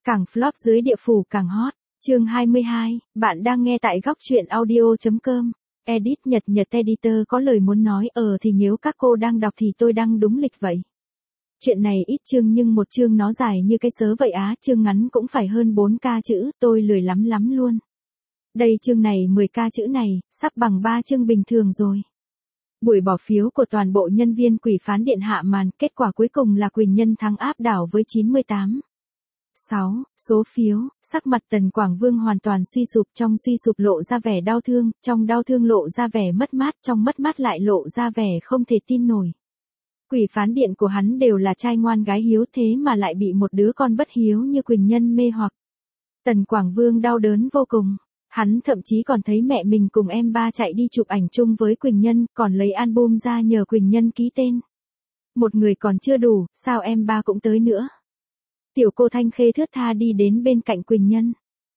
Càng flop dưới địa phủ càng hot. Chương 22, bạn đang nghe tại góc truyện audio.com. Edit Nhật Editor có lời muốn nói thì nếu các cô đang đọc thì tôi đăng đúng lịch vậy. Chuyện này ít chương nhưng một chương nó dài như cái sớ vậy á, chương ngắn cũng phải hơn 4k chữ, tôi lười lắm luôn. Đây chương này 10k chữ này, sắp bằng 3 chương bình thường rồi. Buổi bỏ phiếu của toàn bộ nhân viên quỷ phán điện hạ màn, kết quả cuối cùng là Quỳnh Nhân thắng áp đảo với 98,6 số phiếu, sắc mặt Tần Quảng Vương hoàn toàn suy sụp, trong suy sụp lộ ra vẻ đau thương, trong đau thương lộ ra vẻ mất mát, trong mất mát lại lộ ra vẻ không thể tin nổi. Quỷ phán điện của hắn đều là trai ngoan gái hiếu thế mà lại bị một đứa con bất hiếu như Quỳnh Nhân mê hoặc. Tần Quảng Vương đau đớn vô cùng. Hắn thậm chí còn thấy mẹ mình cùng em ba chạy đi chụp ảnh chung với Quỳnh Nhân, còn lấy album ra nhờ Quỳnh Nhân ký tên. Một người còn chưa đủ, sao em ba cũng tới nữa. Tiểu cô Thanh Khê thướt tha đi đến bên cạnh Quỳnh Nhân.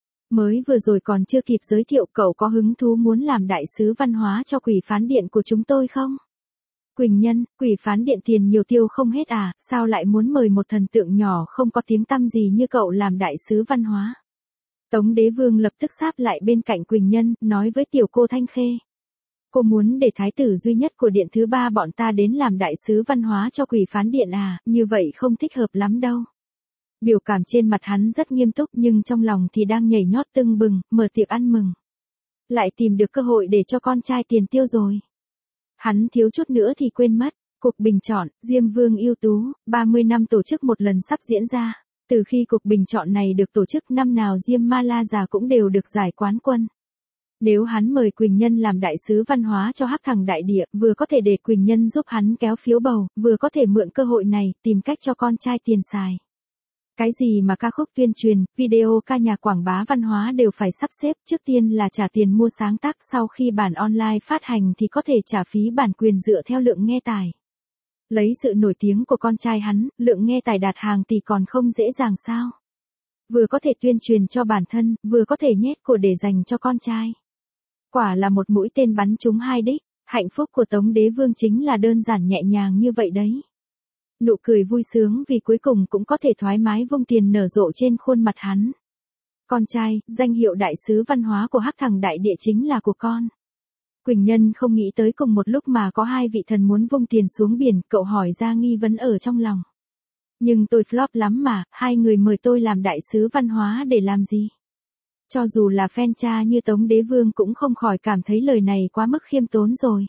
Mới vừa rồi còn chưa kịp giới thiệu, cậu có hứng thú muốn làm đại sứ văn hóa cho quỷ phán điện của chúng tôi không? Quỳnh Nhân, quỷ phán điện tiền nhiều tiêu không hết à, sao lại muốn mời một thần tượng nhỏ không có tiếng tăm gì như cậu làm đại sứ văn hóa? Tống Đế Vương lập tức sáp lại bên cạnh Quỳnh Nhân, nói với tiểu cô Thanh Khê. Cô muốn để thái tử duy nhất của điện thứ 3 bọn ta đến làm đại sứ văn hóa cho quỷ phán điện à, như vậy không thích hợp lắm đâu. Biểu cảm trên mặt hắn rất nghiêm túc nhưng trong lòng thì đang nhảy nhót tưng bừng, mở tiệc ăn mừng. Lại tìm được cơ hội để cho con trai tiền tiêu rồi. Hắn thiếu chút nữa thì quên mất, cuộc bình chọn, Diêm Vương ưu tú, 30 năm tổ chức một lần sắp diễn ra. Từ khi cuộc bình chọn này được tổ chức năm nào Diêm Ma La già cũng đều được giải quán quân. Nếu hắn mời Quỳnh Nhân làm đại sứ văn hóa cho Hắc Thằng Đại Địa, vừa có thể để Quỳnh Nhân giúp hắn kéo phiếu bầu, vừa có thể mượn cơ hội này tìm cách cho con trai tiền xài. Cái gì mà ca khúc tuyên truyền, video ca nhạc quảng bá văn hóa đều phải sắp xếp, trước tiên là trả tiền mua sáng tác, sau khi bản online phát hành thì có thể trả phí bản quyền dựa theo lượng nghe tải. Lấy sự nổi tiếng của con trai hắn, lượng nghe tải đạt hàng tỷ còn không dễ dàng sao? Vừa có thể tuyên truyền cho bản thân, vừa có thể nhét của để dành cho con trai. Quả là một mũi tên bắn trúng hai đích, hạnh phúc của Tống Đế Vương chính là đơn giản nhẹ nhàng như vậy đấy. Nụ cười vui sướng vì cuối cùng cũng có thể thoải mái vung tiền nở rộ trên khuôn mặt hắn. Con trai, danh hiệu đại sứ văn hóa của Hắc Thằng Đại Địa chính là của con. Quỳnh Nhân không nghĩ tới cùng một lúc mà có hai vị thần muốn vung tiền xuống biển, cậu hỏi ra nghi vấn ở trong lòng. Nhưng tôi flop lắm mà, hai người mời tôi làm đại sứ văn hóa để làm gì? Cho dù là fan cha như Tống Đế Vương cũng không khỏi cảm thấy lời này quá mức khiêm tốn rồi.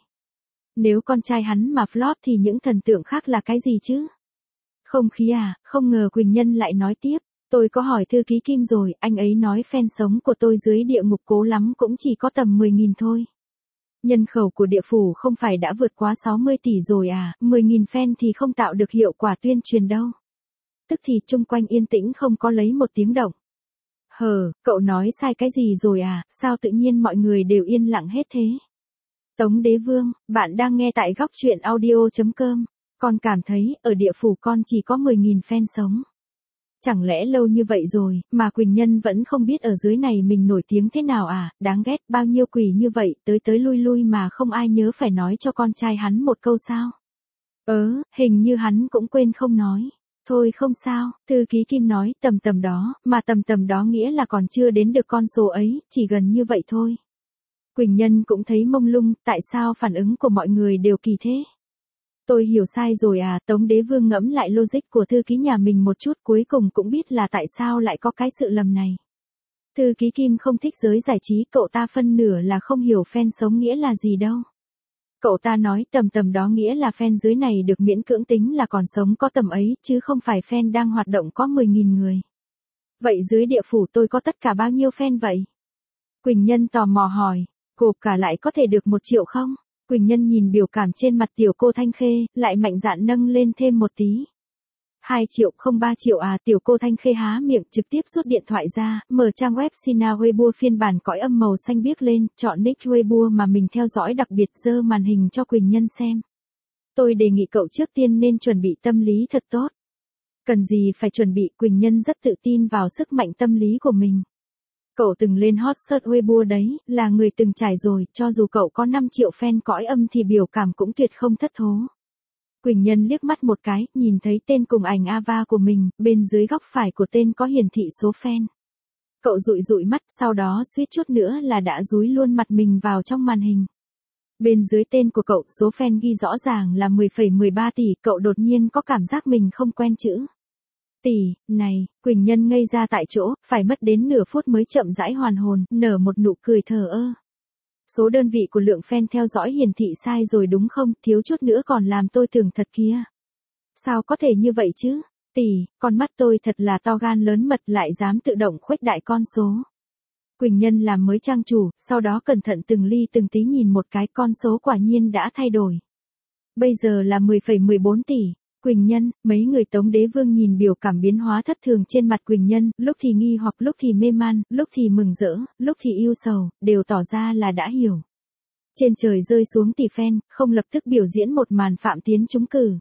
Nếu con trai hắn mà flop thì những thần tượng khác là cái gì chứ? Không khí à, không ngờ Quỳnh Nhân lại nói tiếp. Tôi có hỏi thư ký Kim rồi, anh ấy nói fan sống của tôi dưới địa ngục cố lắm cũng chỉ có tầm 10.000 thôi. Nhân khẩu của địa phủ không phải đã vượt quá 60 tỷ rồi à, 10.000 fan thì không tạo được hiệu quả tuyên truyền đâu. Tức thì chung quanh yên tĩnh không có lấy một tiếng động. Cậu nói sai cái gì rồi à, sao tự nhiên mọi người đều yên lặng hết thế? Tống Đế Vương, bạn đang nghe tại góc truyện audio.com. Con cảm thấy, ở địa phủ con chỉ có 10.000 fan sống. Chẳng lẽ lâu như vậy rồi, mà Quỳnh Nhân vẫn không biết ở dưới này mình nổi tiếng thế nào à, đáng ghét, bao nhiêu quỷ như vậy, tới lui mà không ai nhớ phải nói cho con trai hắn một câu sao? Hình như hắn cũng quên không nói. Thôi không sao, thư ký Kim nói, tầm đó, mà tầm đó nghĩa là còn chưa đến được con số ấy, chỉ gần như vậy thôi. Quỳnh Nhân cũng thấy mông lung, tại sao phản ứng của mọi người đều kỳ thế? Tôi hiểu sai rồi à, Tống Đế Vương ngẫm lại logic của thư ký nhà mình một chút cuối cùng cũng biết là tại sao lại có cái sự lầm này. Thư ký Kim không thích giới giải trí, cậu ta phân nửa là không hiểu fan sống nghĩa là gì đâu. Cậu ta nói tầm đó nghĩa là fan dưới này được miễn cưỡng tính là còn sống có tầm ấy, chứ không phải fan đang hoạt động có 10.000 người. Vậy dưới địa phủ tôi có tất cả bao nhiêu fan vậy? Quỳnh Nhân tò mò hỏi, gộp cả lại có thể được 1 triệu không? Quỳnh Nhân nhìn biểu cảm trên mặt tiểu cô Thanh Khê, lại mạnh dạn nâng lên thêm một tí. 2 triệu không 3 triệu à, tiểu cô Thanh Khê há miệng trực tiếp rút điện thoại ra, mở trang web Sina Weibo phiên bản cõi âm màu xanh biếc lên, chọn nick Weibo mà mình theo dõi đặc biệt giơ màn hình cho Quỳnh Nhân xem. Tôi đề nghị cậu trước tiên nên chuẩn bị tâm lý thật tốt. Cần gì phải chuẩn bị, Quỳnh Nhân rất tự tin vào sức mạnh tâm lý của mình. Cậu từng lên hot search Weibo đấy, là người từng trải rồi, cho dù cậu có 5 triệu fan cõi âm thì biểu cảm cũng tuyệt không thất thố. Quỳnh Nhân liếc mắt một cái, nhìn thấy tên cùng ảnh Ava của mình, bên dưới góc phải của tên có hiển thị số fan. Cậu dụi dụi mắt, sau đó suýt chút nữa là đã dúi luôn mặt mình vào trong màn hình. Bên dưới tên của cậu, số fan ghi rõ ràng là 10,13 tỷ, cậu đột nhiên có cảm giác mình không quen chữ tỷ này. Quỳnh Nhân ngây ra tại chỗ, phải mất đến nửa phút mới chậm rãi hoàn hồn, nở một nụ cười thờ ơ. Số đơn vị của lượng fan theo dõi hiển thị sai rồi đúng không, thiếu chút nữa còn làm tôi tưởng thật kia. Sao có thể như vậy chứ? Tỷ, con mắt tôi thật là to gan lớn mật, lại dám tự động khuếch đại con số. Quỳnh Nhân làm mới trang chủ, sau đó cẩn thận từng ly từng tí nhìn một cái, con số quả nhiên đã thay đổi. Bây giờ là 10,14 tỷ. Quỳnh Nhân, mấy người Tống Đế Vương nhìn biểu cảm biến hóa thất thường trên mặt Quỳnh Nhân, lúc thì nghi hoặc, lúc thì mê man, lúc thì mừng rỡ, lúc thì yêu sầu, đều tỏ ra là đã hiểu. Trên trời rơi xuống tỷ fan, không lập tức biểu diễn một màn Phạm Tiến trúng cử.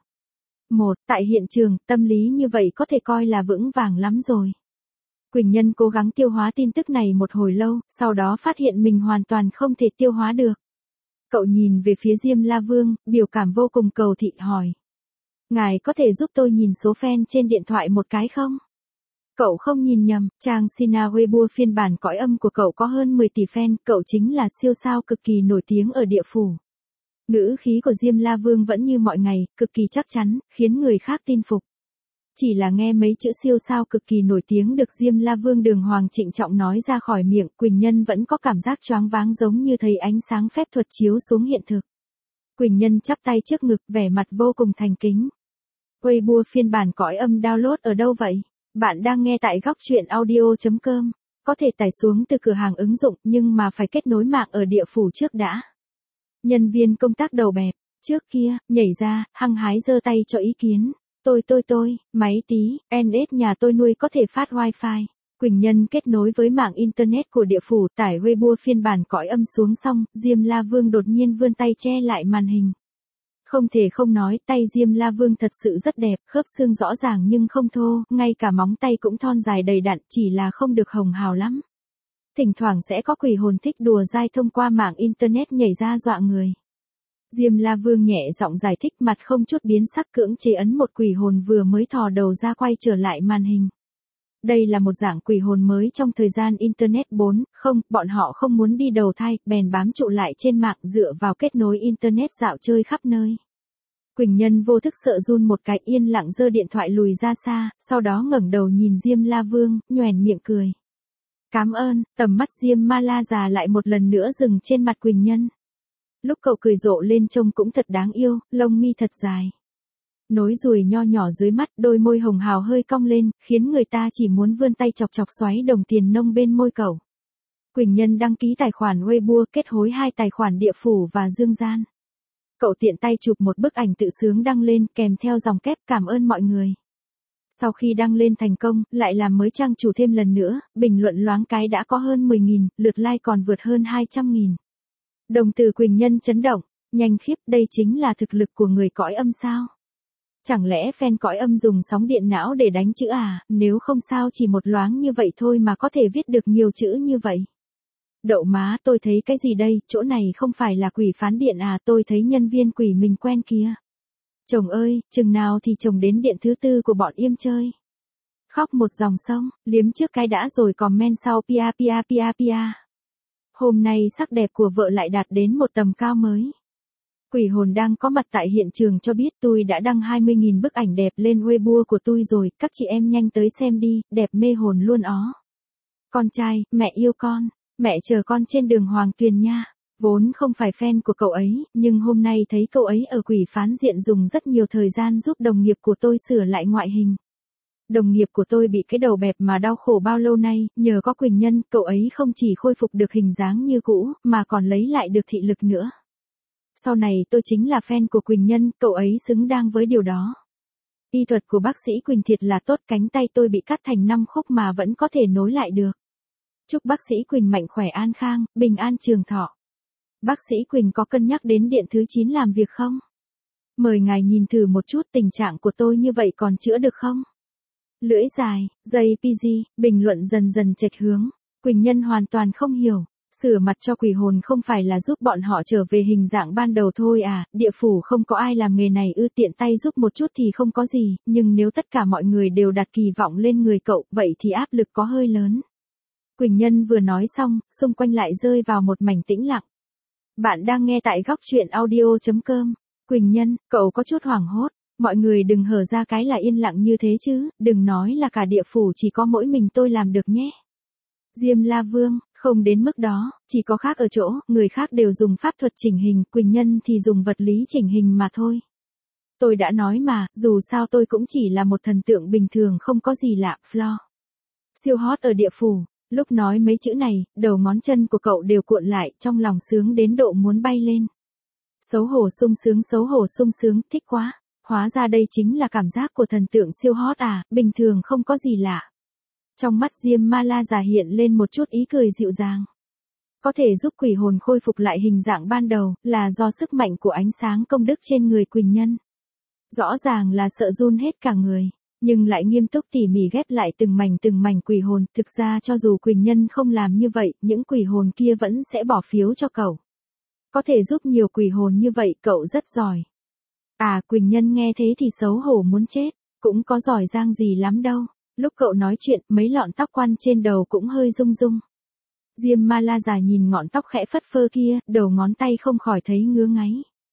Tại hiện trường, tâm lý như vậy có thể coi là vững vàng lắm rồi. Quỳnh Nhân cố gắng tiêu hóa tin tức này một hồi lâu, sau đó phát hiện mình hoàn toàn không thể tiêu hóa được. Cậu nhìn về phía Diêm La Vương, biểu cảm vô cùng cầu thị hỏi. Ngài có thể giúp tôi nhìn số fan trên điện thoại một cái không? Cậu không nhìn nhầm, trang Sina Weibo phiên bản cõi âm của cậu có hơn 10 tỷ fan, cậu chính là siêu sao cực kỳ nổi tiếng ở địa phủ. Ngữ khí của Diêm La Vương vẫn như mọi ngày, cực kỳ chắc chắn, khiến người khác tin phục. Chỉ là nghe mấy chữ siêu sao cực kỳ nổi tiếng được Diêm La Vương đường hoàng trịnh trọng nói ra khỏi miệng, Quỳnh Nhân vẫn có cảm giác choáng váng giống như thấy ánh sáng phép thuật chiếu xuống hiện thực. Quỳnh Nhân chắp tay trước ngực, vẻ mặt vô cùng thành kính. Weibo phiên bản cõi âm download ở đâu vậy? Bạn đang nghe tại góc truyện audio.com. Có thể tải xuống từ cửa hàng ứng dụng, nhưng mà phải kết nối mạng ở địa phủ trước đã. Nhân viên công tác đầu bẹp, trước kia, nhảy ra, hăng hái giơ tay cho ý kiến. Tôi, máy tí, NS nhà tôi nuôi có thể phát wifi. Quỳnh Nhân kết nối với mạng internet của địa phủ, tải Weibo phiên bản cõi âm xuống xong, Diêm La Vương đột nhiên vươn tay che lại màn hình. Không thể không nói, tay Diêm La Vương thật sự rất đẹp, khớp xương rõ ràng nhưng không thô, ngay cả móng tay cũng thon dài đầy đặn, chỉ là không được hồng hào lắm. Thỉnh thoảng sẽ có quỷ hồn thích đùa dai thông qua mạng internet nhảy ra dọa người. Diêm La Vương nhẹ giọng giải thích, mặt không chút biến sắc, cưỡng chế ấn một quỷ hồn vừa mới thò đầu ra quay trở lại màn hình. Đây là một dạng quỷ hồn mới trong thời gian internet 4.0, bọn họ không muốn đi đầu thai, bèn bám trụ lại trên mạng dựa vào kết nối internet dạo chơi khắp nơi. Quỳnh Nhân vô thức sợ run một cái, yên lặng giơ điện thoại lùi ra xa, sau đó ngẩng đầu nhìn Diêm La Vương, nhoẻn miệng cười. Cảm ơn, tầm mắt Diêm Ma La già lại một lần nữa dừng trên mặt Quỳnh Nhân. Lúc cậu cười rộ lên trông cũng thật đáng yêu, lông mi thật dài. Nối ruồi nho nhỏ dưới mắt, đôi môi hồng hào hơi cong lên, khiến người ta chỉ muốn vươn tay chọc chọc xoáy đồng tiền nông bên môi cậu. Quỳnh Nhân đăng ký tài khoản Weibo, kết hối 2 tài khoản địa phủ và dương gian. Cậu tiện tay chụp một bức ảnh tự sướng đăng lên, kèm theo dòng kép cảm ơn mọi người. Sau khi đăng lên thành công, lại làm mới trang chủ thêm lần nữa, bình luận loáng cái đã có hơn 10.000, lượt like còn vượt hơn 200.000. Đồng tử Quỳnh Nhân chấn động, nhanh khiếp, đây chính là thực lực của người cõi âm sao? Chẳng lẽ fan cõi âm dùng sóng điện não để đánh chữ à, nếu không sao chỉ một loáng như vậy thôi mà có thể viết được nhiều chữ như vậy. Đậu má, tôi thấy cái gì đây, chỗ này không phải là quỷ phán điện à, tôi thấy nhân viên quỷ mình quen kia. Chồng ơi, chừng nào thì chồng đến điện thứ 4 của bọn Yêm chơi. Khóc một dòng sông, liếm trước cái đã rồi comment sau pia. Hôm nay sắc đẹp của vợ lại đạt đến một tầm cao mới. Quỷ hồn đang có mặt tại hiện trường cho biết tôi đã đăng 20.000 bức ảnh đẹp lên Weibo của tôi rồi, các chị em nhanh tới xem đi, đẹp mê hồn luôn ó. Con trai, mẹ yêu con, mẹ chờ con trên đường Hoàng Tuyền nha. Vốn không phải fan của cậu ấy, nhưng hôm nay thấy cậu ấy ở quỷ phán diện dùng rất nhiều thời gian giúp đồng nghiệp của tôi sửa lại ngoại hình. Đồng nghiệp của tôi bị cái đầu bẹp mà đau khổ bao lâu nay, nhờ có Quỳnh Nhân, cậu ấy không chỉ khôi phục được hình dáng như cũ, mà còn lấy lại được thị lực nữa. Sau này tôi chính là fan của Quỳnh Nhân, cậu ấy xứng đáng với điều đó. Y thuật của bác sĩ Quỳnh thiệt là tốt, cánh tay tôi bị cắt thành 5 khúc mà vẫn có thể nối lại được. Chúc bác sĩ Quỳnh mạnh khỏe an khang, bình an trường thọ. Bác sĩ Quỳnh có cân nhắc đến điện thứ 9 làm việc không? Mời ngài nhìn thử một chút tình trạng của tôi như vậy còn chữa được không? Lưỡi dài, JPG, bình luận dần dần chệch hướng. Quỳnh Nhân hoàn toàn không hiểu. Sửa mặt cho quỷ hồn không phải là giúp bọn họ trở về hình dạng ban đầu thôi à, địa phủ không có ai làm nghề này tiện tay giúp một chút thì không có gì, nhưng nếu tất cả mọi người đều đặt kỳ vọng lên người cậu, vậy thì áp lực có hơi lớn. Quỳnh Nhân vừa nói xong, xung quanh lại rơi vào một mảnh tĩnh lặng. Bạn đang nghe tại góc truyện audio.com. Quỳnh Nhân, cậu có chút hoảng hốt, mọi người đừng hở ra cái là yên lặng như thế chứ, đừng nói là cả địa phủ chỉ có mỗi mình tôi làm được nhé. Diêm La Vương, không đến mức đó, chỉ có khác ở chỗ, người khác đều dùng pháp thuật chỉnh hình, Quỳnh Nhân thì dùng vật lý chỉnh hình mà thôi. Tôi đã nói mà, dù sao tôi cũng chỉ là một thần tượng bình thường không có gì lạ, Flo. Siêu hot ở địa phủ, lúc nói mấy chữ này, đầu ngón chân của cậu đều cuộn lại, trong lòng sướng đến độ muốn bay lên. Xấu hổ sung sướng, thích quá. Hóa ra đây chính là cảm giác của thần tượng siêu hot à, bình thường không có gì lạ. Trong mắt Diêm Ma La già hiện lên một chút ý cười dịu dàng. Có thể giúp quỷ hồn khôi phục lại hình dạng ban đầu, là do sức mạnh của ánh sáng công đức trên người Quỳnh Nhân. Rõ ràng là sợ run hết cả người, nhưng lại nghiêm túc tỉ mỉ ghép lại từng mảnh quỷ hồn. Thực ra cho dù Quỳnh Nhân không làm như vậy, những quỷ hồn kia vẫn sẽ bỏ phiếu cho cậu. Có thể giúp nhiều quỷ hồn như vậy cậu rất giỏi. À, Quỳnh Nhân nghe thế thì xấu hổ muốn chết, cũng có giỏi giang gì lắm đâu. Lúc cậu nói chuyện, mấy lọn tóc quăn trên đầu cũng hơi rung rung. Diêm Ma La già nhìn ngọn tóc khẽ phất phơ kia, đầu ngón tay không khỏi thấy ngứa ngáy.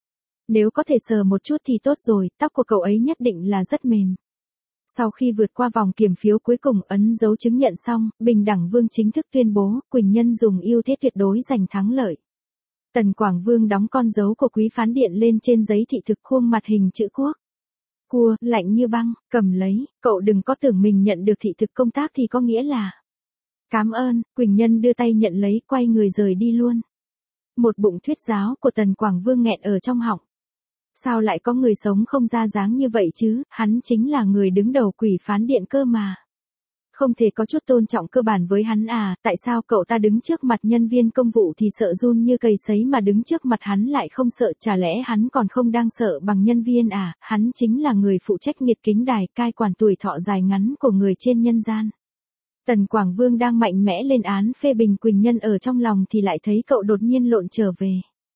Nếu có thể sờ một chút thì tốt rồi, tóc của cậu ấy nhất định là rất mềm. Sau khi vượt qua vòng kiểm phiếu cuối cùng ấn dấu chứng nhận xong, Bình Đẳng Vương chính thức tuyên bố, Quỳnh Nhân dùng ưu thế tuyệt đối giành thắng lợi. Tần Quảng Vương đóng con dấu của Quý Phán Điện lên trên giấy thị thực khuôn mặt hình chữ quốc. Cua, lạnh như băng, cầm lấy, cậu đừng có tưởng mình nhận được thị thực công tác thì có nghĩa là. Cảm ơn, Quỳnh Nhân đưa tay nhận lấy, quay người rời đi luôn. Một bụng thuyết giáo của Tần Quảng Vương nghẹn ở trong họng. Sao lại có người sống không ra dáng như vậy chứ, hắn chính là người đứng đầu Quỷ Phán Điện cơ mà. Không thể có chút tôn trọng cơ bản với hắn à, tại sao cậu ta đứng trước mặt nhân viên công vụ thì sợ run như cầy sấy mà đứng trước mặt hắn lại không sợ, chả lẽ hắn còn không đang sợ bằng nhân viên à, hắn chính là người phụ trách nghiệt kính đài cai quản tuổi thọ dài ngắn của người trên nhân gian. Tần Quảng Vương đang mạnh mẽ lên án phê bình Quỳnh Nhân ở trong lòng thì lại thấy cậu đột nhiên lộn trở về.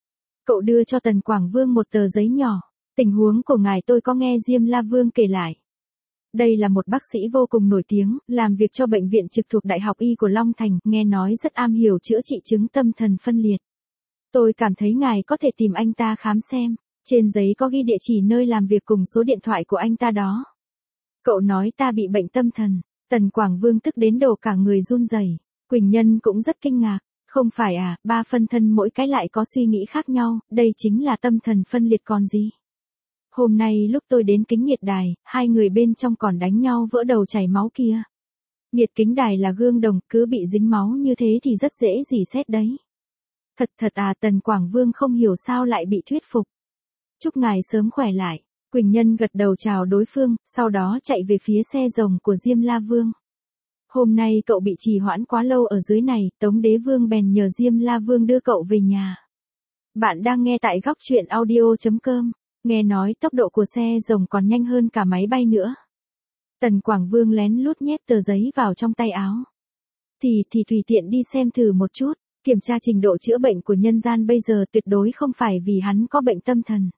Cậu đưa cho Tần Quảng Vương một tờ giấy nhỏ, tình huống của ngài tôi có nghe Diêm La Vương kể lại. Đây là một bác sĩ vô cùng nổi tiếng, làm việc cho bệnh viện trực thuộc Đại học Y của Long Thành, nghe nói rất am hiểu chữa trị chứng tâm thần phân liệt. Tôi cảm thấy ngài có thể tìm anh ta khám xem, trên giấy có ghi địa chỉ nơi làm việc cùng số điện thoại của anh ta đó. Cậu nói ta bị bệnh tâm thần, Tần Quảng Vương tức đến độ cả người run rẩy. Quỳnh Nhân cũng rất kinh ngạc, không phải à, ba phân thân mỗi cái lại có suy nghĩ khác nhau, đây chính là tâm thần phân liệt còn gì. Hôm nay lúc tôi đến Kính Nghiệt Đài, hai người bên trong còn đánh nhau vỡ đầu chảy máu kia. Nghiệt Kính Đài là gương đồng, cứ bị dính máu như thế thì rất dễ rỉ sét đấy. Thật à, Tần Quảng Vương không hiểu sao lại bị thuyết phục. Chúc ngài sớm khỏe lại. Quỳnh Nhân gật đầu chào đối phương, sau đó chạy về phía xe rồng của Diêm La Vương. Hôm nay cậu bị trì hoãn quá lâu ở dưới này, Tống Đế Vương bèn nhờ Diêm La Vương đưa cậu về nhà. Bạn đang nghe tại góc truyện audio.com. Nghe nói tốc độ của xe rồng còn nhanh hơn cả máy bay nữa. Tần Quảng Vương lén lút nhét tờ giấy vào trong tay áo. Thì tùy tiện đi xem thử một chút, kiểm tra trình độ chữa bệnh của nhân gian bây giờ tuyệt đối không phải vì hắn có bệnh tâm thần.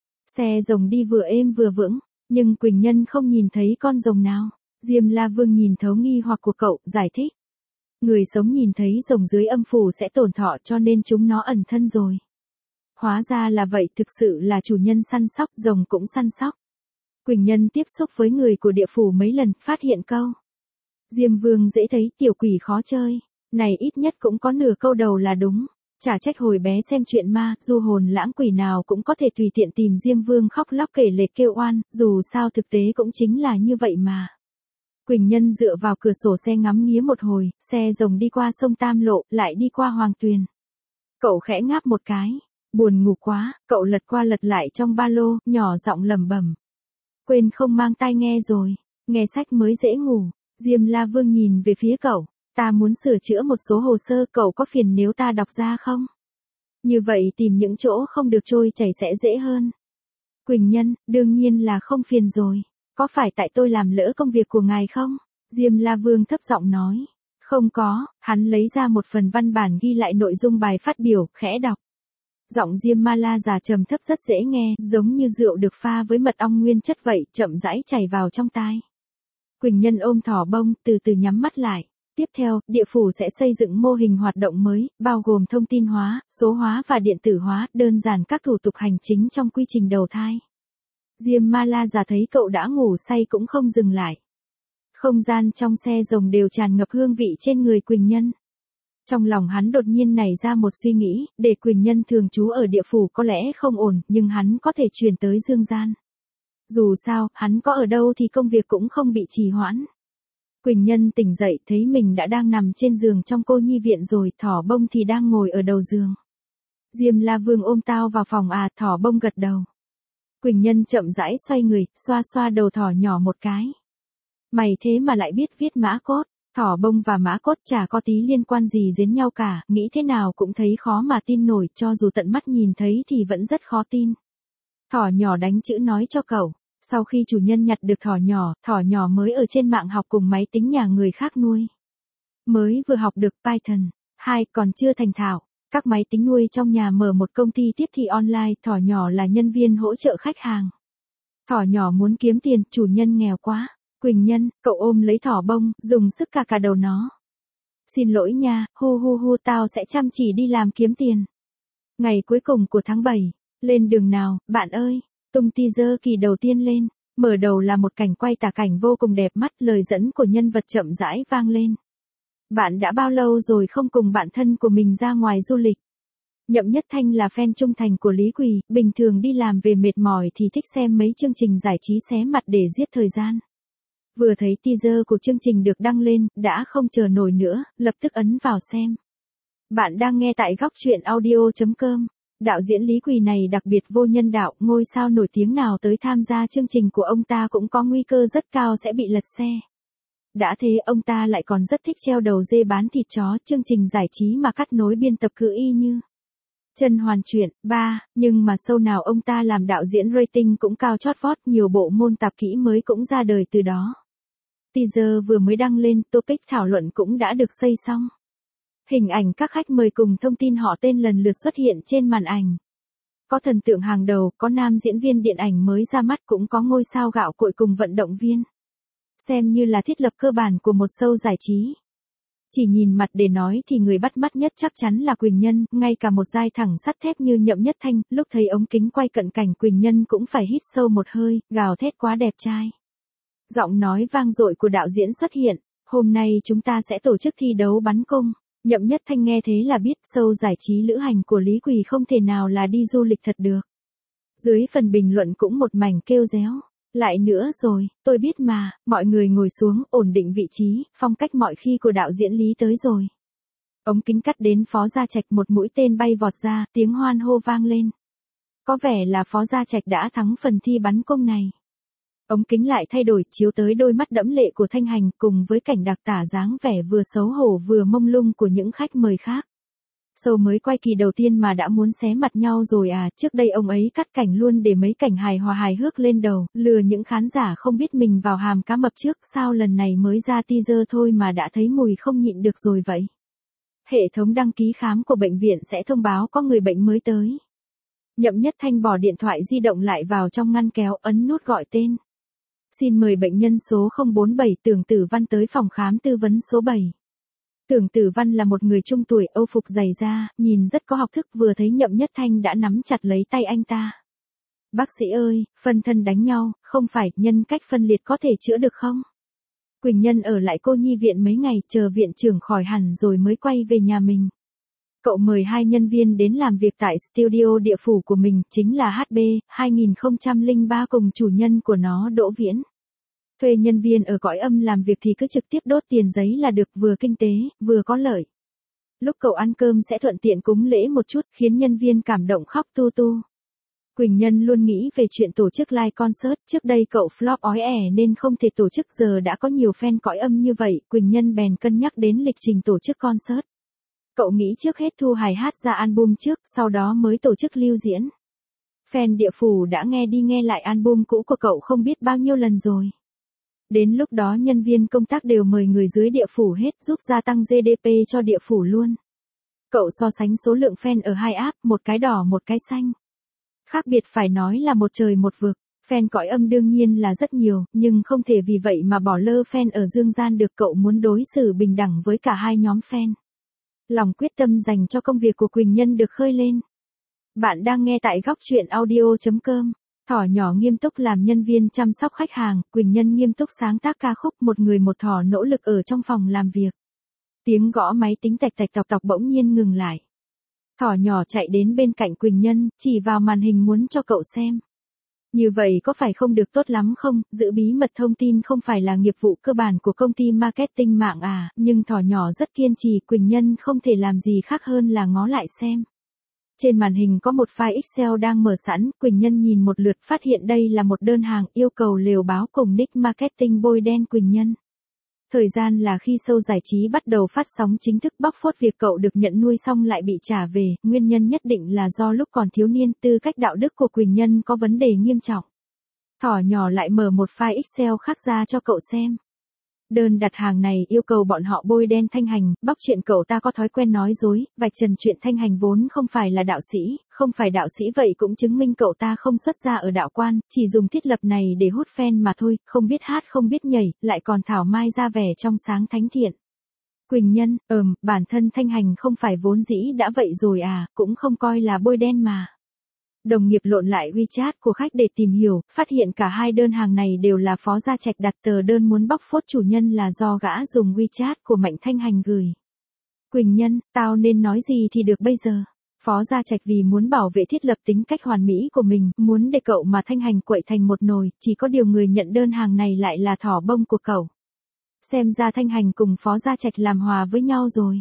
Xe rồng đi vừa êm vừa vững, nhưng Quỳnh Nhân không nhìn thấy con rồng nào. Diêm La Vương nhìn thấu nghi hoặc của cậu, giải thích. Người sống nhìn thấy rồng dưới âm phủ sẽ tổn thọ cho nên chúng nó ẩn thân rồi. Hóa ra là vậy, thực sự là chủ nhân săn sóc, rồng cũng săn sóc. Quỳnh Nhân tiếp xúc với người của địa phủ mấy lần, phát hiện câu. Diêm Vương dễ thấy, tiểu quỷ khó chơi. Này ít nhất cũng có nửa câu đầu là đúng. Chả trách hồi bé xem chuyện ma, du hồn lãng quỷ nào cũng có thể tùy tiện tìm Diêm Vương khóc lóc kể lể kêu oan, dù sao thực tế cũng chính là như vậy mà. Quỳnh Nhân dựa vào cửa sổ xe ngắm nghía một hồi, xe rồng đi qua sông Tam Lộ, lại đi qua Hoàng Tuyền. Cậu khẽ ngáp một cái. Buồn ngủ quá, cậu lật qua lật lại trong ba lô, nhỏ giọng lẩm bẩm. Quên không mang tai nghe rồi, nghe sách mới dễ ngủ. Diêm La Vương nhìn về phía cậu, ta muốn sửa chữa một số hồ sơ, cậu có phiền nếu ta đọc ra không? Như vậy tìm những chỗ không được trôi chảy sẽ dễ hơn. Quỳnh Nhân, đương nhiên là không phiền rồi, có phải tại tôi làm lỡ công việc của ngài không? Diêm La Vương thấp giọng nói. Không có, hắn lấy ra một phần văn bản ghi lại nội dung bài phát biểu, khẽ đọc. Giọng Diêm Ma La già trầm thấp rất dễ nghe, giống như rượu được pha với mật ong nguyên chất vậy, chậm rãi chảy vào trong tai. Quỳnh Nhân ôm thỏ bông, từ từ nhắm mắt lại. Tiếp theo, địa phủ sẽ xây dựng mô hình hoạt động mới, bao gồm thông tin hóa, số hóa và điện tử hóa, đơn giản các thủ tục hành chính trong quy trình đầu thai. Diêm Ma La già thấy cậu đã ngủ say cũng không dừng lại. Không gian trong xe rồng đều tràn ngập hương vị trên người Quỳnh Nhân. Trong lòng hắn đột nhiên nảy ra một suy nghĩ, để Quỳnh Nhân thường trú ở địa phủ có lẽ không ổn, nhưng hắn có thể chuyển tới dương gian. Dù sao, hắn có ở đâu thì công việc cũng không bị trì hoãn. Quỳnh Nhân tỉnh dậy thấy mình đã đang nằm trên giường trong cô nhi viện rồi, thỏ bông thì đang ngồi ở đầu giường. Diêm La Vương ôm tao vào phòng à, thỏ bông gật đầu. Quỳnh Nhân chậm rãi xoay người, xoa xoa đầu thỏ nhỏ một cái. Mày thế mà lại biết viết mã cốt, thỏ bông và mã cốt chả có tí liên quan gì đến nhau cả, nghĩ thế nào cũng thấy khó mà tin nổi, cho dù tận mắt nhìn thấy thì vẫn rất khó tin. Thỏ nhỏ đánh chữ nói cho cậu. Sau khi chủ nhân nhặt được thỏ nhỏ mới ở trên mạng học cùng máy tính nhà người khác nuôi. Mới vừa học được Python, 2 còn chưa thành thạo. Các máy tính nuôi trong nhà mở một công ty tiếp thị online, thỏ nhỏ là nhân viên hỗ trợ khách hàng. Thỏ nhỏ muốn kiếm tiền, chủ nhân nghèo quá. Quỳnh Nhân, cậu ôm lấy thỏ bông, dùng sức cả đầu nó. Xin lỗi nha, hu, tao sẽ chăm chỉ đi làm kiếm tiền. Ngày cuối cùng của tháng 7, lên đường nào, bạn ơi. Tung teaser kỳ đầu tiên lên, mở đầu là một cảnh quay tả cảnh vô cùng đẹp mắt, lời dẫn của nhân vật chậm rãi vang lên. Bạn đã bao lâu rồi không cùng bạn thân của mình ra ngoài du lịch? Nhậm Nhất Thanh là fan trung thành của Lý Quỳ, bình thường đi làm về mệt mỏi thì thích xem mấy chương trình giải trí xé mặt để giết thời gian. Vừa thấy teaser của chương trình được đăng lên, đã không chờ nổi nữa, lập tức ấn vào xem. Bạn đang nghe tại góc truyện audio.com. Đạo diễn Lý Quỳ này đặc biệt vô nhân đạo, ngôi sao nổi tiếng nào tới tham gia chương trình của ông ta cũng có nguy cơ rất cao sẽ bị lật xe. Đã thế ông ta lại còn rất thích treo đầu dê bán thịt chó, chương trình giải trí mà cắt nối biên tập cứ y như Chân Hoàn Truyện 3, nhưng mà show nào ông ta làm đạo diễn rating cũng cao chót vót, nhiều bộ môn tạp kỹ mới cũng ra đời từ đó. Teaser vừa mới đăng lên, topic thảo luận cũng đã được xây xong. Hình ảnh các khách mời cùng thông tin họ tên lần lượt xuất hiện trên màn ảnh. Có thần tượng hàng đầu, có nam diễn viên điện ảnh mới ra mắt, cũng có ngôi sao gạo cội cùng vận động viên. Xem như là thiết lập cơ bản của một show giải trí. Chỉ nhìn mặt để nói thì người bắt mắt nhất chắc chắn là Quỳnh Nhân, ngay cả một dai thẳng sắt thép như Nhậm Nhất Thanh, lúc thấy ống kính quay cận cảnh Quỳnh Nhân cũng phải hít sâu một hơi, gào thét quá đẹp trai. Giọng nói vang dội của đạo diễn xuất hiện, hôm nay chúng ta sẽ tổ chức thi đấu bắn cung. Nhậm Nhất Thanh nghe thế là biết show giải trí lữ hành của Lý Quỳ không thể nào là đi du lịch thật được. Dưới phần bình luận cũng một mảnh kêu réo. Lại nữa rồi, tôi biết mà, mọi người ngồi xuống, ổn định vị trí, phong cách mọi khi của đạo diễn Lý tới rồi. Ống kính cắt đến Phó Gia Trạch, một mũi tên bay vọt ra, tiếng hoan hô vang lên. Có vẻ là Phó Gia Trạch đã thắng phần thi bắn cung này. Ống kính lại thay đổi, chiếu tới đôi mắt đẫm lệ của Thanh Hành cùng với cảnh đặc tả dáng vẻ vừa xấu hổ vừa mông lung của những khách mời khác. Show mới quay kỳ đầu tiên mà đã muốn xé mặt nhau rồi à, trước đây ông ấy cắt cảnh luôn để mấy cảnh hài hòa hài hước lên đầu, lừa những khán giả không biết mình vào hàm cá mập trước, sao lần này mới ra teaser thôi mà đã thấy mùi không nhịn được rồi vậy. Hệ thống đăng ký khám của bệnh viện sẽ thông báo có người bệnh mới tới. Nhậm Nhất Thanh bỏ điện thoại di động lại vào trong ngăn kéo, ấn nút gọi tên. Xin mời bệnh nhân số 047 Tưởng Tử Văn tới phòng khám tư vấn số 7. Tưởng Tử Văn là một người trung tuổi, âu phục dày da, nhìn rất có học thức, vừa thấy Nhậm Nhất Thanh đã nắm chặt lấy tay anh ta. Bác sĩ ơi, phân thân đánh nhau, không phải, nhân cách phân liệt có thể chữa được không? Quỳnh Nhân ở lại cô nhi viện mấy ngày, chờ viện trưởng khỏi hẳn rồi mới quay về nhà mình. Cậu mời 2 nhân viên đến làm việc tại studio địa phủ của mình, chính là HB 2003 cùng chủ nhân của nó Đỗ Viễn. Thuê nhân viên ở cõi âm làm việc thì cứ trực tiếp đốt tiền giấy là được, vừa kinh tế, vừa có lợi. Lúc cậu ăn cơm sẽ thuận tiện cúng lễ một chút, khiến nhân viên cảm động khóc tu tu. Quỳnh Nhân luôn nghĩ về chuyện tổ chức live concert, trước đây cậu flop ói ẻ nên không thể tổ chức, giờ đã có nhiều fan cõi âm như vậy, Quỳnh Nhân bèn cân nhắc đến lịch trình tổ chức concert. Cậu nghĩ trước hết thu hài hát ra album trước, sau đó mới tổ chức lưu diễn. Fan địa phủ đã nghe đi nghe lại album cũ của cậu không biết bao nhiêu lần rồi. Đến lúc đó nhân viên công tác đều mời người dưới địa phủ hết, giúp gia tăng GDP cho địa phủ luôn. Cậu so sánh số lượng fan ở hai app, một cái đỏ một cái xanh. Khác biệt phải nói là một trời một vực. Fan cõi âm đương nhiên là rất nhiều, nhưng không thể vì vậy mà bỏ lơ fan ở dương gian được. Cậu muốn đối xử bình đẳng với cả hai nhóm fan. Lòng quyết tâm dành cho công việc của Quỳnh Nhân được khơi lên. Bạn đang nghe tại góc truyện audio.com. Thỏ nhỏ nghiêm túc làm nhân viên chăm sóc khách hàng, Quỳnh Nhân nghiêm túc sáng tác ca khúc Một người một thỏ nỗ lực ở trong phòng làm việc. Tiếng gõ máy tính tạch tạch tọc tọc bỗng nhiên ngừng lại. Thỏ nhỏ chạy đến bên cạnh Quỳnh Nhân, chỉ vào màn hình muốn cho cậu xem. Như vậy có phải không được tốt lắm không? Giữ bí mật thông tin không phải là nghiệp vụ cơ bản của công ty marketing mạng à, nhưng thỏ nhỏ rất kiên trì, Quỳnh Nhân không thể làm gì khác hơn là ngó lại xem. Trên màn hình có một file Excel đang mở sẵn, Quỳnh Nhân nhìn một lượt phát hiện đây là một đơn hàng yêu cầu lều báo cùng nick marketing bôi đen Quỳnh Nhân. Thời gian là khi show giải trí bắt đầu phát sóng chính thức, bóc phốt việc cậu được nhận nuôi xong lại bị trả về, nguyên nhân nhất định là do lúc còn thiếu niên tư cách đạo đức của Quỳnh Nhân có vấn đề nghiêm trọng. Thỏ nhỏ lại mở một file Excel khác ra cho cậu xem. Đơn đặt hàng này yêu cầu bọn họ bôi đen Thanh Hành, bóc chuyện cậu ta có thói quen nói dối, vạch trần chuyện Thanh Hành vốn không phải là đạo sĩ, không phải đạo sĩ vậy cũng chứng minh cậu ta không xuất gia ở đạo quan, chỉ dùng thiết lập này để hút fan mà thôi, không biết hát không biết nhảy, lại còn thảo mai ra vẻ trong sáng thánh thiện. Quỳnh Nhân, bản thân Thanh Hành không phải vốn dĩ đã vậy rồi à, cũng không coi là bôi đen mà. Đồng nghiệp lộn lại WeChat của khách để tìm hiểu, phát hiện cả hai đơn hàng này đều là Phó Gia Trạch đặt, tờ đơn muốn bóc phốt chủ nhân là do gã dùng WeChat của Mạnh Thanh Hành gửi. Quỳnh Nhân, tao nên nói gì thì được bây giờ? Phó Gia Trạch vì muốn bảo vệ thiết lập tính cách hoàn mỹ của mình, muốn để cậu mà Thanh Hành quậy thành một nồi, chỉ có điều người nhận đơn hàng này lại là thỏ bông của cậu. Xem ra Thanh Hành cùng Phó Gia Trạch làm hòa với nhau rồi.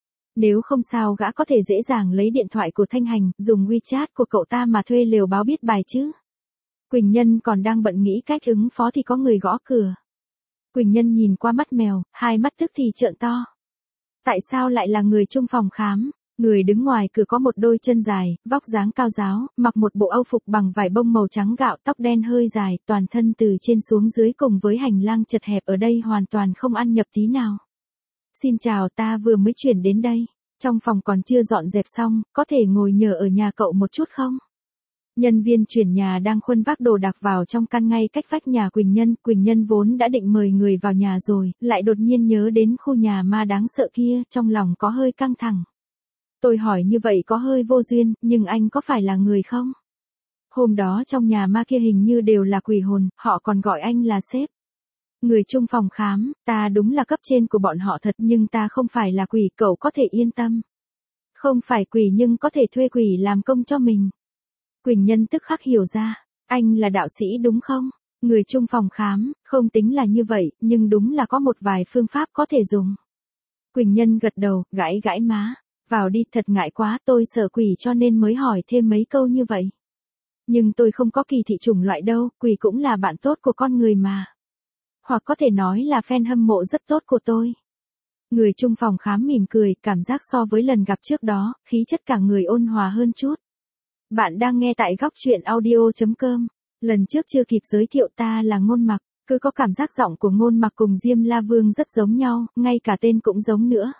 Nếu không sao gã có thể dễ dàng lấy điện thoại của Thanh Hành, dùng WeChat của cậu ta mà thuê lều báo biết bài chứ. Quỳnh Nhân còn đang bận nghĩ cách ứng phó thì có người gõ cửa. Quỳnh Nhân nhìn qua mắt mèo, hai mắt tức thì trợn to. Tại sao lại là người chung phòng khám? Người đứng ngoài cửa có một đôi chân dài, vóc dáng cao ráo, mặc một bộ âu phục bằng vải bông màu trắng gạo, tóc đen hơi dài, toàn thân từ trên xuống dưới cùng với hành lang chật hẹp ở đây hoàn toàn không ăn nhập tí nào. Xin chào, ta vừa mới chuyển đến đây. Trong phòng còn chưa dọn dẹp xong, có thể ngồi nhờ ở nhà cậu một chút không? Nhân viên chuyển nhà đang khuân vác đồ đạc vào trong căn ngay cách vách nhà Quỳnh Nhân vốn đã định mời người vào nhà rồi, lại đột nhiên nhớ đến khu nhà ma đáng sợ kia, trong lòng có hơi căng thẳng. Tôi hỏi như vậy có hơi vô duyên, nhưng anh có phải là người không? Hôm đó trong nhà ma kia hình như đều là quỷ hồn, họ còn gọi anh là sếp. Người chung phòng khám, ta đúng là cấp trên của bọn họ thật nhưng ta không phải là quỷ, cậu có thể yên tâm. Không phải quỷ nhưng có thể thuê quỷ làm công cho mình. Quỳnh Nhân tức khắc hiểu ra, anh là đạo sĩ đúng không? Người chung phòng khám, không tính là như vậy, nhưng đúng là có một vài phương pháp có thể dùng. Quỳnh Nhân gật đầu, gãi gãi má. Vào đi, thật ngại quá, tôi sợ quỷ cho nên mới hỏi thêm mấy câu như vậy. Nhưng tôi không có kỳ thị chủng loại đâu, quỷ cũng là bạn tốt của con người mà. Hoặc có thể nói là fan hâm mộ rất tốt của tôi. Người chung phòng khám mỉm cười, cảm giác so với lần gặp trước đó, khí chất cả người ôn hòa hơn chút. Bạn đang nghe tại góc truyện audio.com. Lần trước chưa kịp giới thiệu ta là Ngôn Mặc, cứ có cảm giác giọng của Ngôn Mặc cùng Diêm La Vương rất giống nhau, ngay cả tên cũng giống nữa.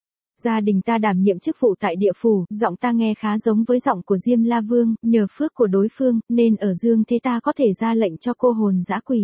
Gia đình ta đảm nhiệm chức vụ tại địa phủ, giọng ta nghe khá giống với giọng của Diêm La Vương, nhờ phước của đối phương, nên ở dương thế ta có thể ra lệnh cho cô hồn dã quỷ.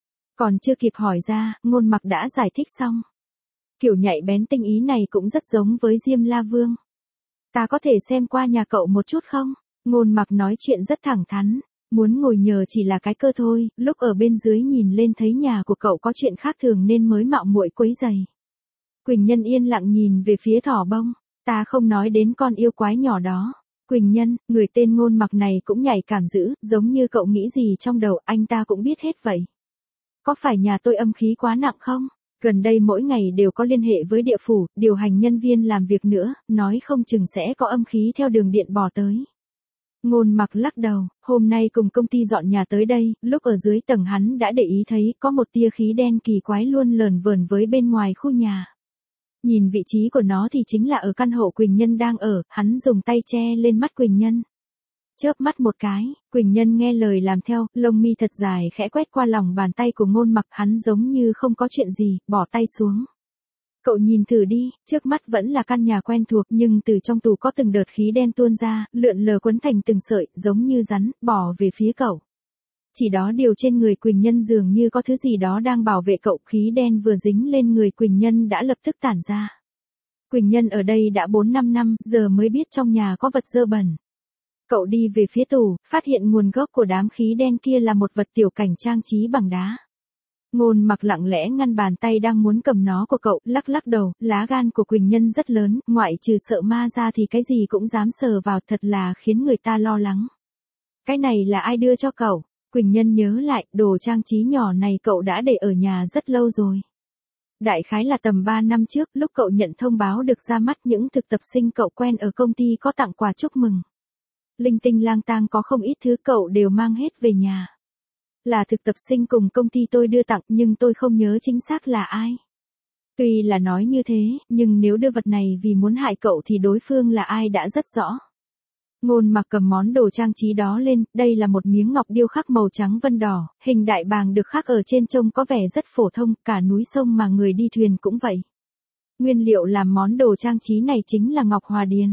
Còn chưa kịp hỏi ra, Ngôn Mặc đã giải thích xong. Kiểu nhạy bén tinh ý này cũng rất giống với Diêm La Vương. Ta có thể xem qua nhà cậu một chút không? Ngôn Mặc nói chuyện rất thẳng thắn, muốn ngồi nhờ chỉ là cái cơ thôi, lúc ở bên dưới nhìn lên thấy nhà của cậu có chuyện khác thường nên mới mạo muội quấy giày. Quỳnh Nhân yên lặng nhìn về phía thỏ bông, ta không nói đến con yêu quái nhỏ đó. Quỳnh Nhân, người tên Ngôn Mặc này cũng nhạy cảm dữ, giống như cậu nghĩ gì trong đầu anh ta cũng biết hết vậy. Có phải nhà tôi âm khí quá nặng không? Gần đây mỗi ngày đều có liên hệ với địa phủ, điều hành nhân viên làm việc nữa, nói không chừng sẽ có âm khí theo đường điện bỏ tới. Ngôn Mặc lắc đầu, hôm nay cùng công ty dọn nhà tới đây, lúc ở dưới tầng hắn đã để ý thấy có một tia khí đen kỳ quái luôn lờn vờn với bên ngoài khu nhà. Nhìn vị trí của nó thì chính là ở căn hộ Quỳnh Nhân đang ở, hắn dùng tay che lên mắt Quỳnh Nhân. Chớp mắt một cái, Quỳnh Nhân nghe lời làm theo, lông mi thật dài khẽ quét qua lòng bàn tay của Ngôn Mặc, hắn giống như không có chuyện gì, bỏ tay xuống. Cậu nhìn thử đi, trước mắt vẫn là căn nhà quen thuộc nhưng từ trong tủ có từng đợt khí đen tuôn ra, lượn lờ quấn thành từng sợi, giống như rắn, bỏ về phía cậu. Chỉ đó điều trên người Quỳnh Nhân dường như có thứ gì đó đang bảo vệ cậu, khí đen vừa dính lên người Quỳnh Nhân đã lập tức tản ra. Quỳnh Nhân ở đây đã 4-5 năm, giờ mới biết trong nhà có vật dơ bẩn. Cậu đi về phía tủ, phát hiện nguồn gốc của đám khí đen kia là một vật tiểu cảnh trang trí bằng đá. Ngôn Mặc lặng lẽ ngăn bàn tay đang muốn cầm nó của cậu, lắc lắc đầu, lá gan của Quỳnh Nhân rất lớn, ngoại trừ sợ ma ra thì cái gì cũng dám sờ vào, thật là khiến người ta lo lắng. Cái này là ai đưa cho cậu? Quỳnh Nhân nhớ lại, đồ trang trí nhỏ này cậu đã để ở nhà rất lâu rồi. Đại khái là tầm 3 năm trước, lúc cậu nhận thông báo được ra mắt, những thực tập sinh cậu quen ở công ty có tặng quà chúc mừng. Linh tinh lang tang có không ít thứ cậu đều mang hết về nhà. Là thực tập sinh cùng công ty tôi đưa tặng nhưng tôi không nhớ chính xác là ai. Tuy là nói như thế, nhưng nếu đưa vật này vì muốn hại cậu thì đối phương là ai đã rất rõ. Ngôn Mặc cầm món đồ trang trí đó lên, đây là một miếng ngọc điêu khắc màu trắng vân đỏ, hình đại bàng được khắc ở trên trông có vẻ rất phổ thông, cả núi sông mà người đi thuyền cũng vậy. Nguyên liệu làm món đồ trang trí này chính là ngọc hòa điền.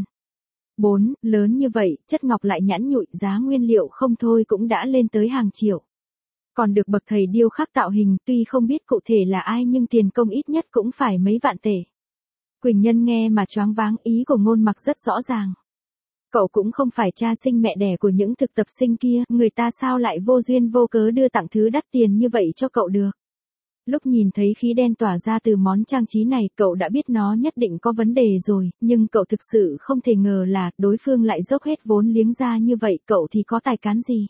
4, lớn như vậy, chất ngọc lại nhẵn nhụi, giá nguyên liệu không thôi cũng đã lên tới hàng triệu. Còn được bậc thầy điêu khắc tạo hình, tuy không biết cụ thể là ai nhưng tiền công ít nhất cũng phải mấy vạn tệ. Quỳnh Nhân nghe mà choáng váng, ý của Ngôn Mặc rất rõ ràng. Cậu cũng không phải cha sinh mẹ đẻ của những thực tập sinh kia, người ta sao lại vô duyên vô cớ đưa tặng thứ đắt tiền như vậy cho cậu được. Lúc nhìn thấy khí đen tỏa ra từ món trang trí này, cậu đã biết nó nhất định có vấn đề rồi, nhưng cậu thực sự không thể ngờ là đối phương lại dốc hết vốn liếng ra như vậy, cậu thì có tài cán gì.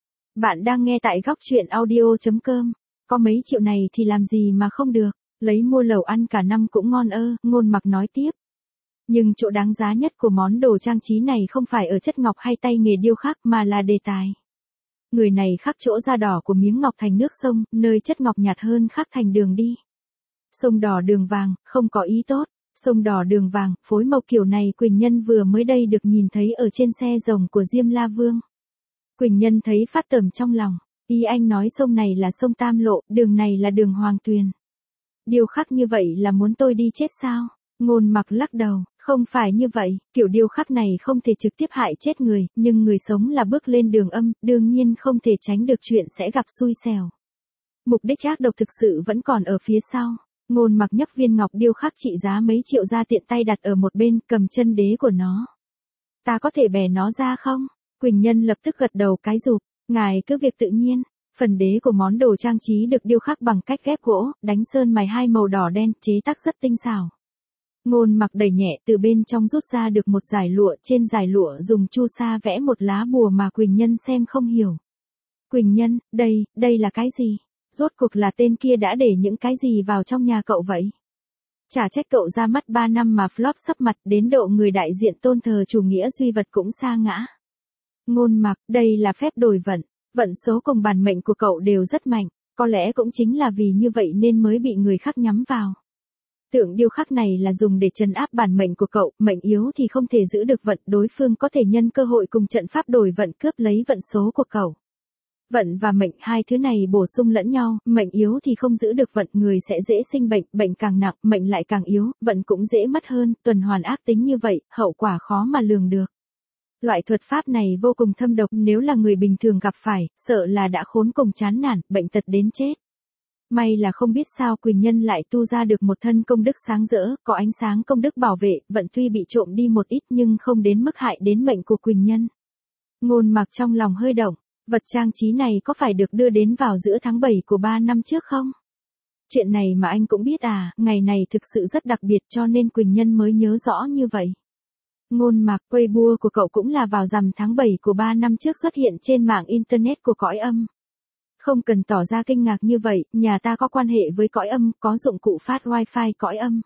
Bạn đang nghe tại góc truyện audio.com. Có mấy triệu này thì làm gì mà không được, lấy mua lẩu ăn cả năm cũng ngon ơ, Ngôn Mặc nói tiếp. Nhưng chỗ đáng giá nhất của món đồ trang trí này không phải ở chất ngọc hay tay nghề điêu khắc mà là đề tài. Người này khắc chỗ da đỏ của miếng ngọc thành nước sông, nơi chất ngọc nhạt hơn khắc thành đường đi. Sông đỏ đường vàng, không có ý tốt. Sông đỏ đường vàng, phối màu kiểu này Quỳnh Nhân vừa mới đây được nhìn thấy ở trên xe rồng của Diêm La Vương. Quỳnh Nhân thấy phát tởm trong lòng, ý anh nói sông này là sông Tam Lộ, đường này là đường Hoàng Tuyền. Điêu khắc như vậy là muốn tôi đi chết sao? Ngôn Mặc lắc đầu, không phải như vậy, kiểu điêu khắc này không thể trực tiếp hại chết người, nhưng người sống là bước lên đường âm, đương nhiên không thể tránh được chuyện sẽ gặp xui xẻo. Mục đích ác độc thực sự vẫn còn ở phía sau. Ngôn Mặc nhấc viên ngọc điêu khắc trị giá mấy triệu ra, tiện tay đặt ở một bên, cầm chân đế của nó. Ta có thể bẻ nó ra không? Quỳnh Nhân lập tức gật đầu cái rụp, ngài cứ việc tự nhiên. Phần đế của món đồ trang trí được điêu khắc bằng cách ghép gỗ, đánh sơn mài hai màu đỏ đen, chế tác rất tinh xảo. Ngôn Mặc đẩy nhẹ, từ bên trong rút ra được một dải lụa, trên dải lụa dùng chu sa vẽ một lá bùa mà Quỳnh Nhân xem không hiểu. Quỳnh Nhân, đây là cái gì? Rốt cuộc là tên kia đã để những cái gì vào trong nhà cậu vậy? Chả trách cậu ra mắt 3 năm mà flop sấp mặt, đến độ người đại diện tôn thờ chủ nghĩa duy vật cũng sa ngã. Ngôn Mặc, đây là phép đổi vận. Vận số cùng bản mệnh của cậu đều rất mạnh, có lẽ cũng chính là vì như vậy nên mới bị người khác nhắm vào. Tượng điêu khắc này là dùng để trấn áp bản mệnh của cậu, mệnh yếu thì không thể giữ được vận, đối phương có thể nhân cơ hội cùng trận pháp đổi vận cướp lấy vận số của cậu. Vận và mệnh, hai thứ này bổ sung lẫn nhau, mệnh yếu thì không giữ được vận, người sẽ dễ sinh bệnh, bệnh càng nặng, mệnh lại càng yếu, vận cũng dễ mất hơn, tuần hoàn ác tính như vậy, hậu quả khó mà lường được. Loại thuật pháp này vô cùng thâm độc, nếu là người bình thường gặp phải, sợ là đã khốn cùng chán nản, bệnh tật đến chết. May là không biết sao Quỳnh Nhân lại tu ra được một thân công đức sáng rỡ, có ánh sáng công đức bảo vệ, vận tuy bị trộm đi một ít nhưng không đến mức hại đến mệnh của Quỳnh Nhân. Ngôn Mặc trong lòng hơi động, vật trang trí này có phải được đưa đến vào giữa tháng 7 của 3 năm trước không? Chuyện này mà anh cũng biết à, ngày này thực sự rất đặc biệt cho nên Quỳnh Nhân mới nhớ rõ như vậy. Ngôn Mặc, Weibo của cậu cũng là vào rằm tháng 7 của 3 năm trước xuất hiện trên mạng Internet của cõi âm. Không cần tỏ ra kinh ngạc như vậy, nhà ta có quan hệ với cõi âm, có dụng cụ phát wifi cõi âm.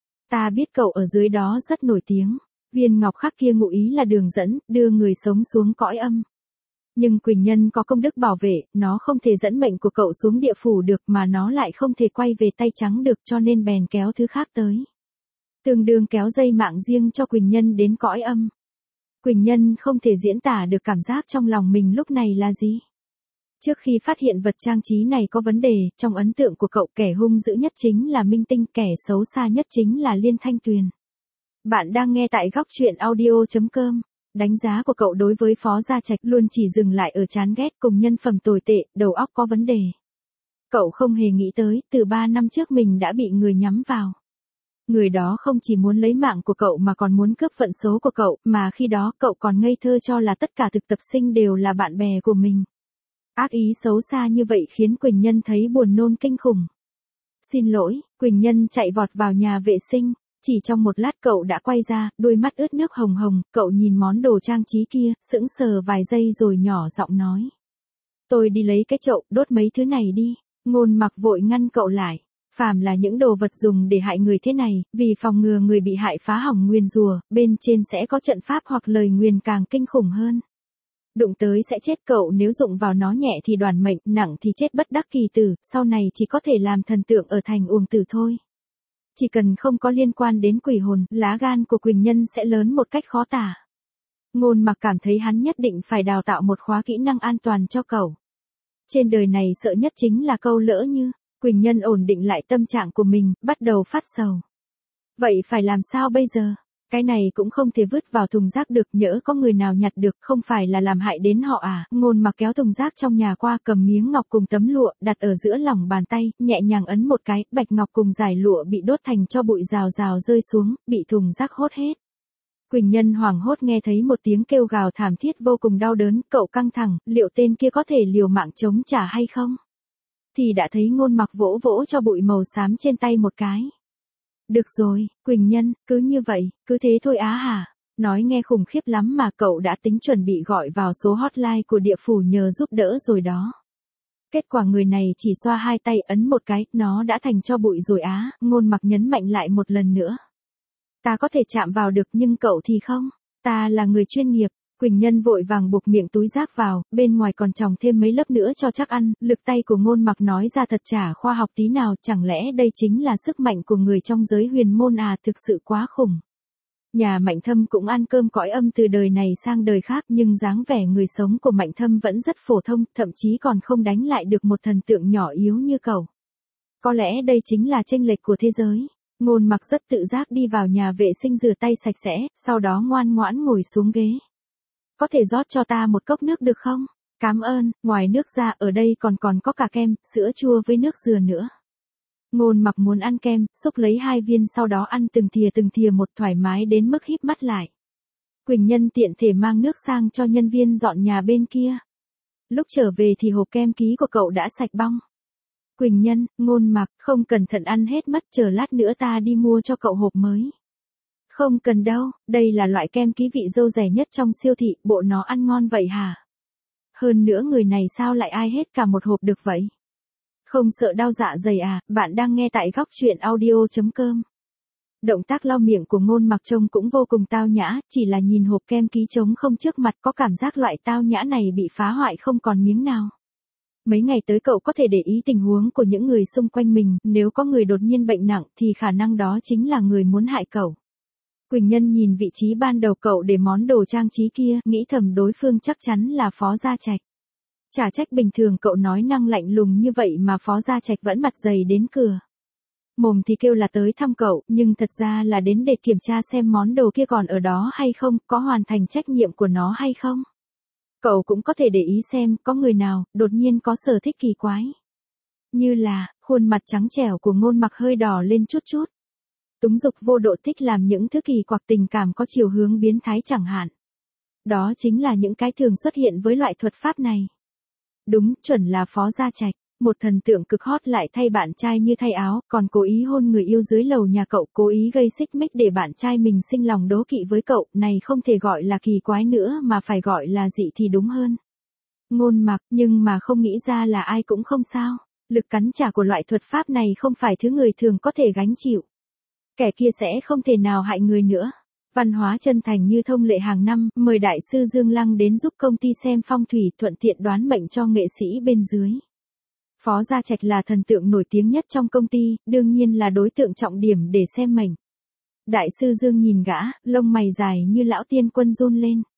Ta biết cậu ở dưới đó rất nổi tiếng. Viên ngọc khắc kia ngụ ý là đường dẫn, đưa người sống xuống cõi âm. Nhưng Quỳnh Nhân có công đức bảo vệ, nó không thể dẫn mệnh của cậu xuống địa phủ được mà nó lại không thể quay về tay trắng được cho nên bèn kéo thứ khác tới. Tương đương kéo dây mạng riêng cho Quỳnh Nhân đến cõi âm. Quỳnh Nhân không thể diễn tả được cảm giác trong lòng mình lúc này là gì. Trước khi phát hiện vật trang trí này có vấn đề, trong ấn tượng của cậu kẻ hung dữ nhất chính là Minh Tinh, kẻ xấu xa nhất chính là Liên Thanh Tuyền. Bạn đang nghe tại góc truyện audio.com. Đánh giá của cậu đối với Phó Gia Trạch luôn chỉ dừng lại ở chán ghét cùng nhân phẩm tồi tệ, đầu óc có vấn đề. Cậu không hề nghĩ tới, từ 3 năm trước mình đã bị người nhắm vào. Người đó không chỉ muốn lấy mạng của cậu mà còn muốn cướp vận số của cậu, mà khi đó cậu còn ngây thơ cho là tất cả thực tập sinh đều là bạn bè của mình. Ác ý xấu xa như vậy khiến Quỳnh Nhân thấy buồn nôn kinh khủng. Xin lỗi, Quỳnh Nhân chạy vọt vào nhà vệ sinh. Chỉ trong một lát cậu đã quay ra, đôi mắt ướt nước hồng hồng, cậu nhìn món đồ trang trí kia, sững sờ vài giây rồi nhỏ giọng nói. Tôi đi lấy cái chậu, đốt mấy thứ này đi. Ngôn Mặc vội ngăn cậu lại. Phàm là những đồ vật dùng để hại người thế này, vì phòng ngừa người bị hại phá hỏng nguyền rủa, bên trên sẽ có trận pháp hoặc lời nguyền càng kinh khủng hơn. Đụng tới sẽ chết, cậu nếu dụng vào nó nhẹ thì đoản mệnh, nặng thì chết bất đắc kỳ tử, sau này chỉ có thể làm thần tượng ở thành uổng tử thôi. Chỉ cần không có liên quan đến quỷ hồn, lá gan của Quỳnh Nhân sẽ lớn một cách khó tả. Ngôn Mặc cảm thấy hắn nhất định phải đào tạo một khóa kỹ năng an toàn cho cậu. Trên đời này sợ nhất chính là câu lỡ như. Quỳnh Nhân ổn định lại tâm trạng của mình, bắt đầu phát sầu. Vậy phải làm sao bây giờ? Cái này cũng không thể vứt vào thùng rác được, nhỡ có người nào nhặt được, không phải là làm hại đến họ à? Ngôn Mặc kéo thùng rác trong nhà qua, cầm miếng ngọc cùng tấm lụa, đặt ở giữa lòng bàn tay, nhẹ nhàng ấn một cái, bạch ngọc cùng dải lụa bị đốt thành tro bụi rào rào rơi xuống, bị thùng rác hốt hết. Quỳnh Nhân hoảng hốt nghe thấy một tiếng kêu gào thảm thiết vô cùng đau đớn, cậu căng thẳng, liệu tên kia có thể liều mạng chống trả hay không? Thì đã thấy Ngôn Mặc vỗ vỗ cho bụi màu xám trên tay một cái. Được rồi, Quỳnh Nhân, cứ như vậy, cứ thế thôi á hả? Nói nghe khủng khiếp lắm mà, cậu đã tính chuẩn bị gọi vào số hotline của địa phủ nhờ giúp đỡ rồi đó. Kết quả người này chỉ xoa hai tay ấn một cái, nó đã thành tro bụi rồi á. Ngôn Mặc nhấn mạnh lại một lần nữa. Ta có thể chạm vào được nhưng cậu thì không. Ta là người chuyên nghiệp. Quỳnh Nhân vội vàng buộc miệng túi rác vào, bên ngoài còn tròng thêm mấy lớp nữa cho chắc ăn, lực tay của Ngôn Mặc nói ra thật chả khoa học tí nào, chẳng lẽ đây chính là sức mạnh của người trong giới huyền môn à, thực sự quá khủng. Nhà Mạnh Thâm cũng ăn cơm cõi âm từ đời này sang đời khác, nhưng dáng vẻ người sống của Mạnh Thâm vẫn rất phổ thông, thậm chí còn không đánh lại được một thần tượng nhỏ yếu như cậu. Có lẽ đây chính là chênh lệch của thế giới. Ngôn Mặc rất tự giác đi vào nhà vệ sinh rửa tay sạch sẽ, sau đó ngoan ngoãn ngồi xuống ghế. Có thể rót cho ta một cốc nước được không? Cảm ơn, ngoài nước ra ở đây còn có cả kem, sữa chua với nước dừa nữa. Ngôn Mặc muốn ăn kem, xúc lấy 2 viên sau đó ăn từng thìa một, thoải mái đến mức híp mắt lại. Quỳnh Nhân tiện thể mang nước sang cho nhân viên dọn nhà bên kia. Lúc trở về thì hộp kem ký của cậu đã sạch bong. Quỳnh Nhân, Ngôn Mặc, không cẩn thận ăn hết mất, chờ lát nữa ta đi mua cho cậu hộp mới. Không cần đâu, đây là loại kem ký vị dâu rẻ nhất trong siêu thị, bộ nó ăn ngon vậy hả? Hơn nữa người này sao lại ai hết cả một hộp được vậy? Không sợ đau dạ dày à? Bạn đang nghe tại góc truyện audio.com. Động tác lau miệng của Ngôn Mặc trông cũng vô cùng tao nhã, chỉ là nhìn hộp kem ký trống không trước mặt có cảm giác loại tao nhã này bị phá hoại không còn miếng nào. Mấy ngày tới cậu có thể để ý tình huống của những người xung quanh mình, nếu có người đột nhiên bệnh nặng thì khả năng đó chính là người muốn hại cậu. Quỳnh Nhân nhìn vị trí ban đầu cậu để món đồ trang trí kia, nghĩ thầm đối phương chắc chắn là Phó Gia Trạch. Chả trách bình thường cậu nói năng lạnh lùng như vậy mà Phó Gia Trạch vẫn mặt dày đến cửa. Mồm thì kêu là tới thăm cậu, nhưng thật ra là đến để kiểm tra xem món đồ kia còn ở đó hay không, có hoàn thành trách nhiệm của nó hay không. Cậu cũng có thể để ý xem có người nào đột nhiên có sở thích kỳ quái. Như là, khuôn mặt trắng trẻo của Ngôn Mặc hơi đỏ lên chút chút. Túng dục vô độ thích làm những thứ kỳ quặc tình cảm có chiều hướng biến thái chẳng hạn. Đó chính là những cái thường xuất hiện với loại thuật pháp này. Đúng, chuẩn là Phó Gia Trạch, một thần tượng cực hot lại thay bạn trai như thay áo, còn cố ý hôn người yêu dưới lầu nhà cậu, cố ý gây xích mích để bạn trai mình sinh lòng đố kỵ với cậu, này không thể gọi là kỳ quái nữa mà phải gọi là dị thì đúng hơn. Ngôn Mặc, nhưng mà không nghĩ ra là ai cũng không sao. Lực cắn trả của loại thuật pháp này không phải thứ người thường có thể gánh chịu. Kẻ kia sẽ không thể nào hại người nữa. Văn Hóa Chân Thành như thông lệ hàng năm, mời Đại sư Dương Lăng đến giúp công ty xem phong thủy, thuận tiện đoán mệnh cho nghệ sĩ bên dưới. Phó Gia Trạch là thần tượng nổi tiếng nhất trong công ty, đương nhiên là đối tượng trọng điểm để xem mệnh. Đại sư Dương nhìn gã, lông mày dài như lão tiên quân run lên.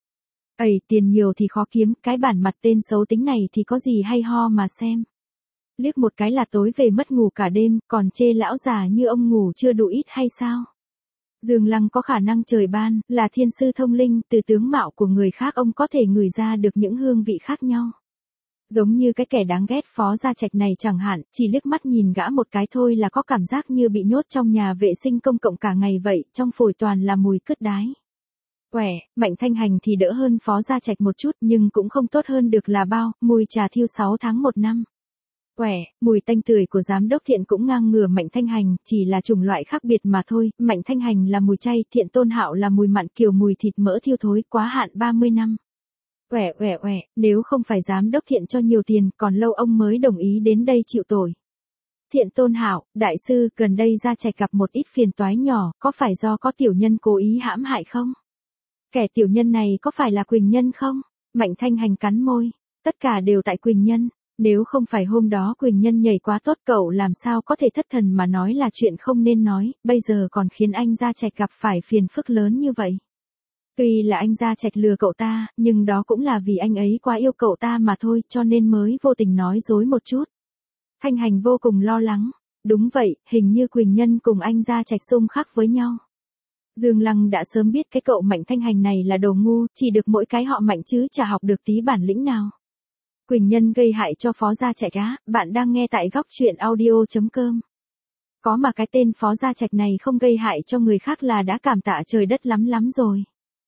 Ẩy, tiền nhiều thì khó kiếm, cái bản mặt tên xấu tính này thì có gì hay ho mà xem. Liếc một cái là tối về mất ngủ cả đêm, còn chê lão già như ông ngủ chưa đủ ít hay sao? Dương Lăng có khả năng trời ban, là thiên sư thông linh, từ tướng mạo của người khác ông có thể ngửi ra được những hương vị khác nhau. Giống như cái kẻ đáng ghét Phó Gia Trạch này chẳng hạn, chỉ liếc mắt nhìn gã một cái thôi là có cảm giác như bị nhốt trong nhà vệ sinh công cộng cả ngày vậy, trong phổi toàn là mùi cứt đái. Quẻ, Mạnh Thanh Hành thì đỡ hơn Phó Gia Trạch một chút nhưng cũng không tốt hơn được là bao, mùi trà thiêu 6 tháng 1 năm. Quẻ, mùi tanh tưởi của giám đốc Thiện cũng ngang ngửa Mạnh Thanh Hành, chỉ là chủng loại khác biệt mà thôi, Mạnh Thanh Hành là mùi chay, Thiện Tôn Hạo là mùi mặn kiểu mùi thịt mỡ thiêu thối quá hạn 30 năm. Quẻ, nếu không phải giám đốc Thiện cho nhiều tiền, còn lâu ông mới đồng ý đến đây chịu tội. Thiện Tôn Hạo, đại sư, gần đây Gia Trạch gặp một ít phiền toái nhỏ, có phải do có tiểu nhân cố ý hãm hại không? Kẻ tiểu nhân này có phải là Quỳnh Nhân không? Mạnh Thanh Hành cắn môi, tất cả đều tại Quỳnh Nhân. Nếu không phải hôm đó Quỳnh Nhân nhảy quá tốt cậu làm sao có thể thất thần mà nói là chuyện không nên nói, bây giờ còn khiến anh Gia Trạch gặp phải phiền phức lớn như vậy. Tuy là anh Gia Trạch lừa cậu ta, nhưng đó cũng là vì anh ấy quá yêu cậu ta mà thôi, cho nên mới vô tình nói dối một chút. Thanh Hành vô cùng lo lắng. Đúng vậy, hình như Quỳnh Nhân cùng anh Gia Trạch xung khắc với nhau. Dương Lăng đã sớm biết cái cậu Mạnh Thanh Hành này là đồ ngu, chỉ được mỗi cái họ Mạnh chứ chả học được tí bản lĩnh nào. Quỳnh Nhân gây hại cho Phó Gia Trạch á, bạn đang nghe tại góc truyện audio.com. Có mà cái tên Phó Gia Trạch này không gây hại cho người khác là đã cảm tạ trời đất lắm rồi.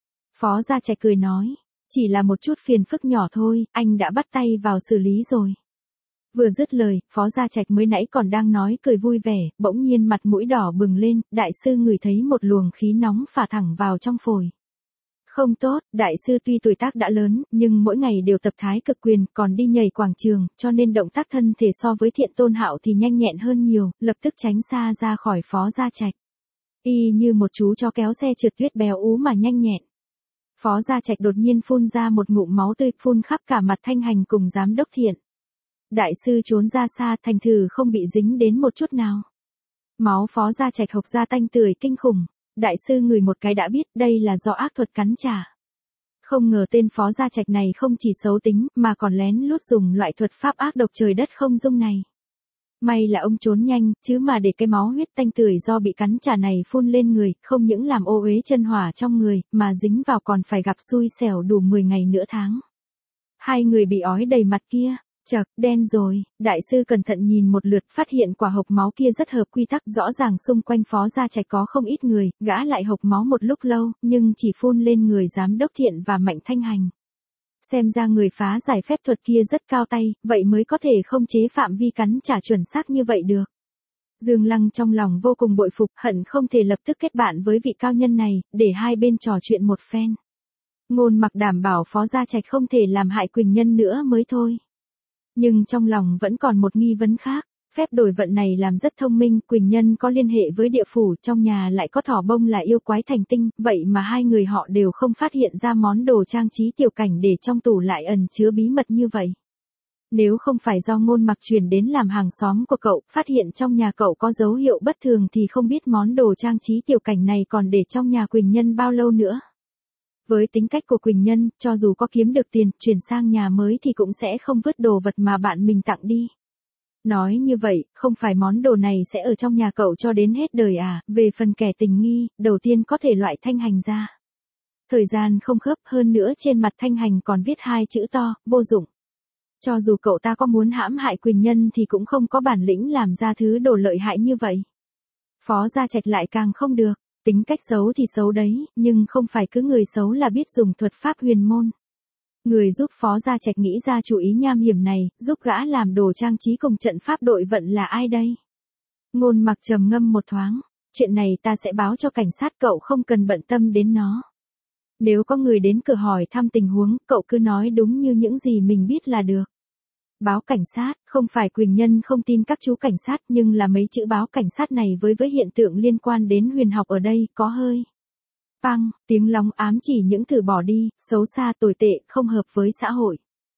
Phó Gia Trạch cười nói, chỉ là một chút phiền phức nhỏ thôi, anh đã bắt tay vào xử lý rồi. Vừa dứt lời, Phó Gia Trạch mới nãy còn đang nói cười vui vẻ, bỗng nhiên mặt mũi đỏ bừng lên, đại sư ngửi thấy một luồng khí nóng phả thẳng vào trong phổi. Không tốt, đại sư tuy tuổi tác đã lớn, nhưng mỗi ngày đều tập thái cực quyền, còn đi nhảy quảng trường, cho nên động tác thân thể so với Thiện Tôn Hạo thì nhanh nhẹn hơn nhiều, lập tức tránh xa ra khỏi Phó Gia Trạch. Y như một chú chó kéo xe trượt tuyết béo ú mà nhanh nhẹn. Phó Gia Trạch đột nhiên phun ra một ngụm máu tươi, phun khắp cả mặt Thanh Hành cùng giám đốc Thiện. Đại sư trốn ra xa, thành thử không bị dính đến một chút nào. Máu Phó Gia Trạch hộc ra tanh tưởi kinh khủng. Đại sư ngửi một cái đã biết đây là do ác thuật cắn trả. Không ngờ tên Phó Gia Trạch này không chỉ xấu tính mà còn lén lút dùng loại thuật pháp ác độc trời đất không dung này. May là ông trốn nhanh, chứ mà để cái máu huyết tanh tưởi do bị cắn trả này phun lên người, không những làm ô uế chân hỏa trong người, mà dính vào còn phải gặp xui xẻo đủ 10 ngày nửa tháng. Hai người bị ói đầy mặt kia. Chật, đen rồi, đại sư cẩn thận nhìn một lượt phát hiện quả hộc máu kia rất hợp quy tắc, rõ ràng xung quanh Phó Gia Trạch có không ít người, gã lại hộc máu một lúc lâu, nhưng chỉ phun lên người giám đốc Thiện và Mạnh Thanh Hành. Xem ra người phá giải phép thuật kia rất cao tay, vậy mới có thể không chế phạm vi cắn trả chuẩn xác như vậy được. Dương Lăng trong lòng vô cùng bội phục, hận không thể lập tức kết bạn với vị cao nhân này, để hai bên trò chuyện một phen. Ngôn Mặc đảm bảo Phó Gia Trạch không thể làm hại Quỳnh Nhân nữa mới thôi. Nhưng trong lòng vẫn còn một nghi vấn khác, phép đổi vận này làm rất thông minh, Quỳnh Nhân có liên hệ với địa phủ, trong nhà lại có thỏ bông là yêu quái thành tinh, vậy mà hai người họ đều không phát hiện ra món đồ trang trí tiểu cảnh để trong tủ lại ẩn chứa bí mật như vậy. Nếu không phải do Ngôn Mặc truyền đến làm hàng xóm của cậu, phát hiện trong nhà cậu có dấu hiệu bất thường thì không biết món đồ trang trí tiểu cảnh này còn để trong nhà Quỳnh Nhân bao lâu nữa. Với tính cách của Quỳnh Nhân, cho dù có kiếm được tiền, chuyển sang nhà mới thì cũng sẽ không vứt đồ vật mà bạn mình tặng đi. Nói như vậy, không phải món đồ này sẽ ở trong nhà cậu cho đến hết đời à, về phần kẻ tình nghi, đầu tiên có thể loại Thanh Hành ra. Thời gian không khớp, hơn nữa trên mặt Thanh Hành còn viết hai chữ to, vô dụng. Cho dù cậu ta có muốn hãm hại Quỳnh Nhân thì cũng không có bản lĩnh làm ra thứ đồ lợi hại như vậy. Phó Gia Trạch lại càng không được. Tính cách xấu thì xấu đấy, nhưng không phải cứ người xấu là biết dùng thuật pháp huyền môn. Người giúp Phó Gia Trạch nghĩ ra chủ ý nham hiểm này, giúp gã làm đồ trang trí cùng trận pháp đội vận là ai đây? Ngôn Mặc trầm ngâm một thoáng, chuyện này ta sẽ báo cho cảnh sát, cậu không cần bận tâm đến nó. Nếu có người đến cửa hỏi thăm tình huống, cậu cứ nói đúng như những gì mình biết là được. Báo cảnh sát, không phải Quỳnh Nhân không tin các chú cảnh sát, nhưng là mấy chữ báo cảnh sát này với hiện tượng liên quan đến huyền học ở đây, có hơi. Păng, tiếng lóng ám chỉ những từ bỏ đi, xấu xa, tồi tệ, không hợp với xã hội.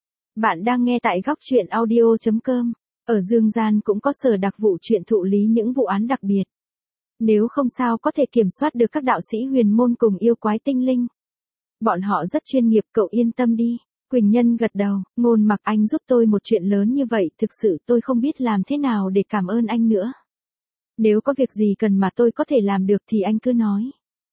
Bạn đang nghe tại góc truyện audio.com. Ở Dương Gian cũng có sở đặc vụ chuyện thụ lý những vụ án đặc biệt. Nếu không sao có thể kiểm soát được các đạo sĩ huyền môn cùng yêu quái tinh linh. Bọn họ rất chuyên nghiệp, cậu yên tâm đi. Quỳnh Nhân gật đầu, Ngôn Mặc anh giúp tôi một chuyện lớn như vậy, thực sự tôi không biết làm thế nào để cảm ơn anh nữa. Nếu có việc gì cần mà tôi có thể làm được thì anh cứ nói.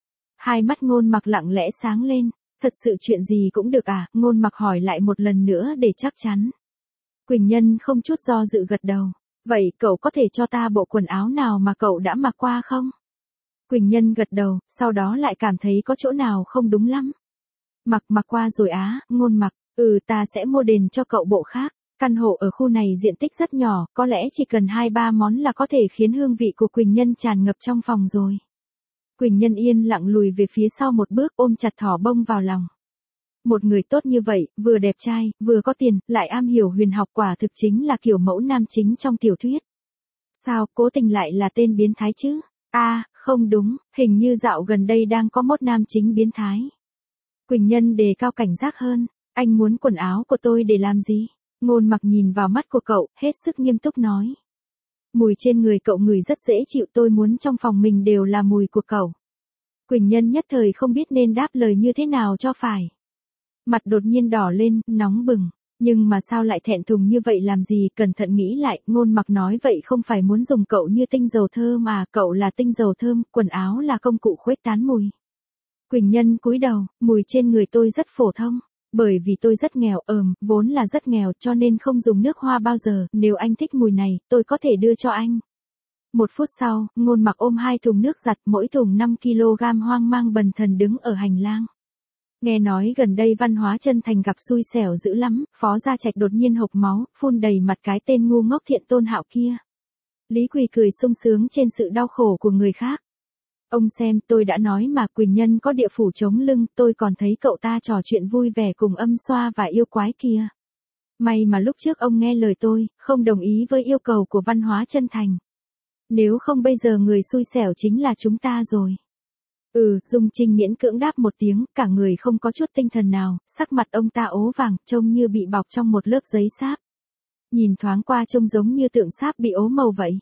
Hai mắt Ngôn Mặc lặng lẽ sáng lên, thật sự chuyện gì cũng được à, Ngôn Mặc hỏi lại một lần nữa để chắc chắn. Quỳnh Nhân không chút do dự gật đầu, vậy cậu có thể cho ta bộ quần áo nào mà cậu đã mặc qua không? Quỳnh Nhân gật đầu, sau đó lại cảm thấy có chỗ nào không đúng lắm. Mặc qua rồi á, Ngôn Mặc, ta sẽ mua đền cho cậu bộ khác. Căn hộ ở khu này diện tích rất nhỏ, có lẽ chỉ cần 2-3 món là có thể khiến hương vị của Quỳnh Nhân tràn ngập trong phòng rồi. Quỳnh Nhân yên lặng lùi về phía sau một bước, ôm chặt thỏ bông vào lòng. Một người tốt như vậy, vừa đẹp trai, vừa có tiền, lại am hiểu huyền học, quả thực chính là kiểu mẫu nam chính trong tiểu thuyết. Sao, cố tình lại là tên biến thái chứ? Không đúng, hình như dạo gần đây đang có một nam chính biến thái. Quỳnh Nhân đề cao cảnh giác hơn, anh muốn quần áo của tôi để làm gì? Ngôn Mặc nhìn vào mắt của cậu, hết sức nghiêm túc nói. Mùi trên người cậu ngửi rất dễ chịu, tôi muốn trong phòng mình đều là mùi của cậu. Quỳnh Nhân nhất thời không biết nên đáp lời như thế nào cho phải. Mặt đột nhiên đỏ lên, nóng bừng. Nhưng mà sao lại thẹn thùng như vậy làm gì, cẩn thận nghĩ lại, Ngôn Mặc nói vậy không phải muốn dùng cậu như tinh dầu thơm mà, cậu là tinh dầu thơm, quần áo là công cụ khuếch tán mùi. Quỳnh Nhân cúi đầu, mùi trên người tôi rất phổ thông. Bởi vì tôi rất nghèo, vốn là rất nghèo cho nên không dùng nước hoa bao giờ, nếu anh thích mùi này, tôi có thể đưa cho anh. Một phút sau, Ngôn Mặc ôm 2 thùng nước giặt, mỗi thùng 5 kg, hoang mang bần thần đứng ở hành lang. Nghe nói gần đây Văn Hóa Chân Thành gặp xui xẻo dữ lắm, Phó Gia Trạch đột nhiên hộc máu, phun đầy mặt cái tên ngu ngốc Thiện Tôn Hạo kia. Lý Quỳ cười sung sướng trên sự đau khổ của người khác. Ông xem, tôi đã nói mà, Quỳnh Nhân có địa phủ chống lưng, tôi còn thấy cậu ta trò chuyện vui vẻ cùng Âm Xoa và yêu quái kia. May mà lúc trước ông nghe lời tôi, không đồng ý với yêu cầu của Văn Hóa Chân Thành. Nếu không bây giờ người xui xẻo chính là chúng ta rồi. Dung Trinh miễn cưỡng đáp một tiếng, cả người không có chút tinh thần nào, sắc mặt ông ta ố vàng, trông như bị bọc trong một lớp giấy sáp. Nhìn thoáng qua trông giống như tượng sáp bị ố màu vậy.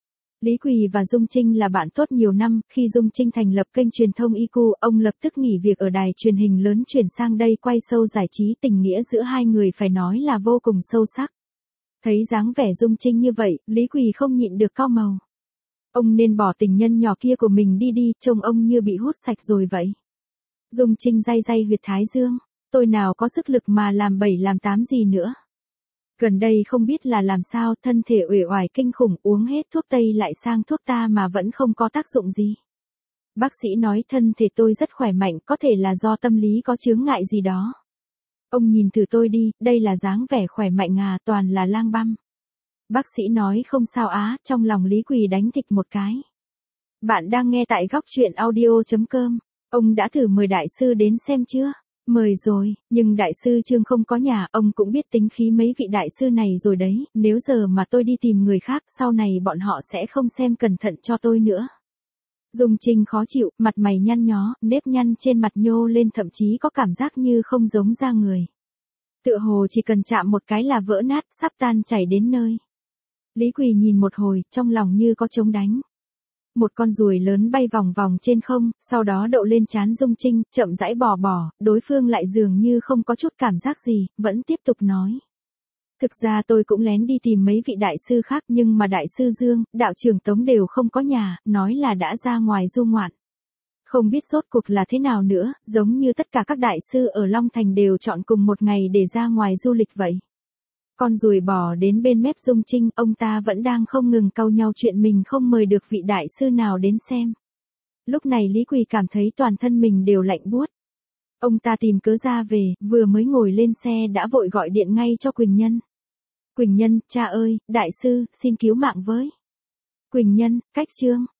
Lý Quỳ và Dung Trinh là bạn tốt nhiều năm, khi Dung Trinh thành lập kênh truyền thông IQ, ông lập tức nghỉ việc ở đài truyền hình lớn chuyển sang đây quay show giải trí, tình nghĩa giữa hai người phải nói là vô cùng sâu sắc. Thấy dáng vẻ Dung Trinh như vậy, Lý Quỳ không nhịn được cau màu. Ông nên bỏ tình nhân nhỏ kia của mình đi, trông ông như bị hút sạch rồi vậy. Dung Trinh day huyệt thái dương, tôi nào có sức lực mà làm 7 làm 8 gì nữa. Gần đây không biết là làm sao, thân thể uể oải kinh khủng, uống hết thuốc tây lại sang thuốc ta mà vẫn không có tác dụng gì. Bác sĩ nói thân thể tôi rất khỏe mạnh, có thể là do tâm lý có chướng ngại gì đó. Ông nhìn thử tôi đi, đây là dáng vẻ khỏe mạnh à, toàn là lang băm. Bác sĩ nói không sao á, trong lòng Lý Quỳ đánh thịch một cái. Bạn đang nghe tại góc truyện audio.com. Ông đã thử mời đại sư đến xem chưa? Mời rồi, nhưng đại sư Trương không có nhà, ông cũng biết tính khí mấy vị đại sư này rồi đấy, nếu giờ mà tôi đi tìm người khác, sau này bọn họ sẽ không xem cẩn thận cho tôi nữa. Dung Trinh khó chịu, mặt mày nhăn nhó, nếp nhăn trên mặt nhô lên, thậm chí có cảm giác như không giống da người. Tựa hồ chỉ cần chạm một cái là vỡ nát, sắp tan chảy đến nơi. Lý Quỳ nhìn một hồi, trong lòng như có trống đánh. Một con ruồi lớn bay vòng vòng trên không, sau đó đậu lên trán Dung Trinh, chậm rãi bò, đối phương lại dường như không có chút cảm giác gì, vẫn tiếp tục nói. Thực ra tôi cũng lén đi tìm mấy vị đại sư khác, nhưng mà đại sư Dương, đạo trưởng Tống đều không có nhà, nói là đã ra ngoài du ngoạn. Không biết rốt cuộc là thế nào nữa, giống như tất cả các đại sư ở Long Thành đều chọn cùng một ngày để ra ngoài du lịch vậy. Con ruồi bò đến bên mép Dung Trinh, ông ta vẫn đang không ngừng cau nhau chuyện mình không mời được vị đại sư nào đến xem. Lúc này Lý Quỳ cảm thấy toàn thân mình đều lạnh buốt. Ông ta tìm cớ ra về, vừa mới ngồi lên xe đã vội gọi điện ngay cho Quỳnh Nhân. Quỳnh Nhân, cha ơi, đại sư, xin cứu mạng với. Quỳnh Nhân, cách Trương,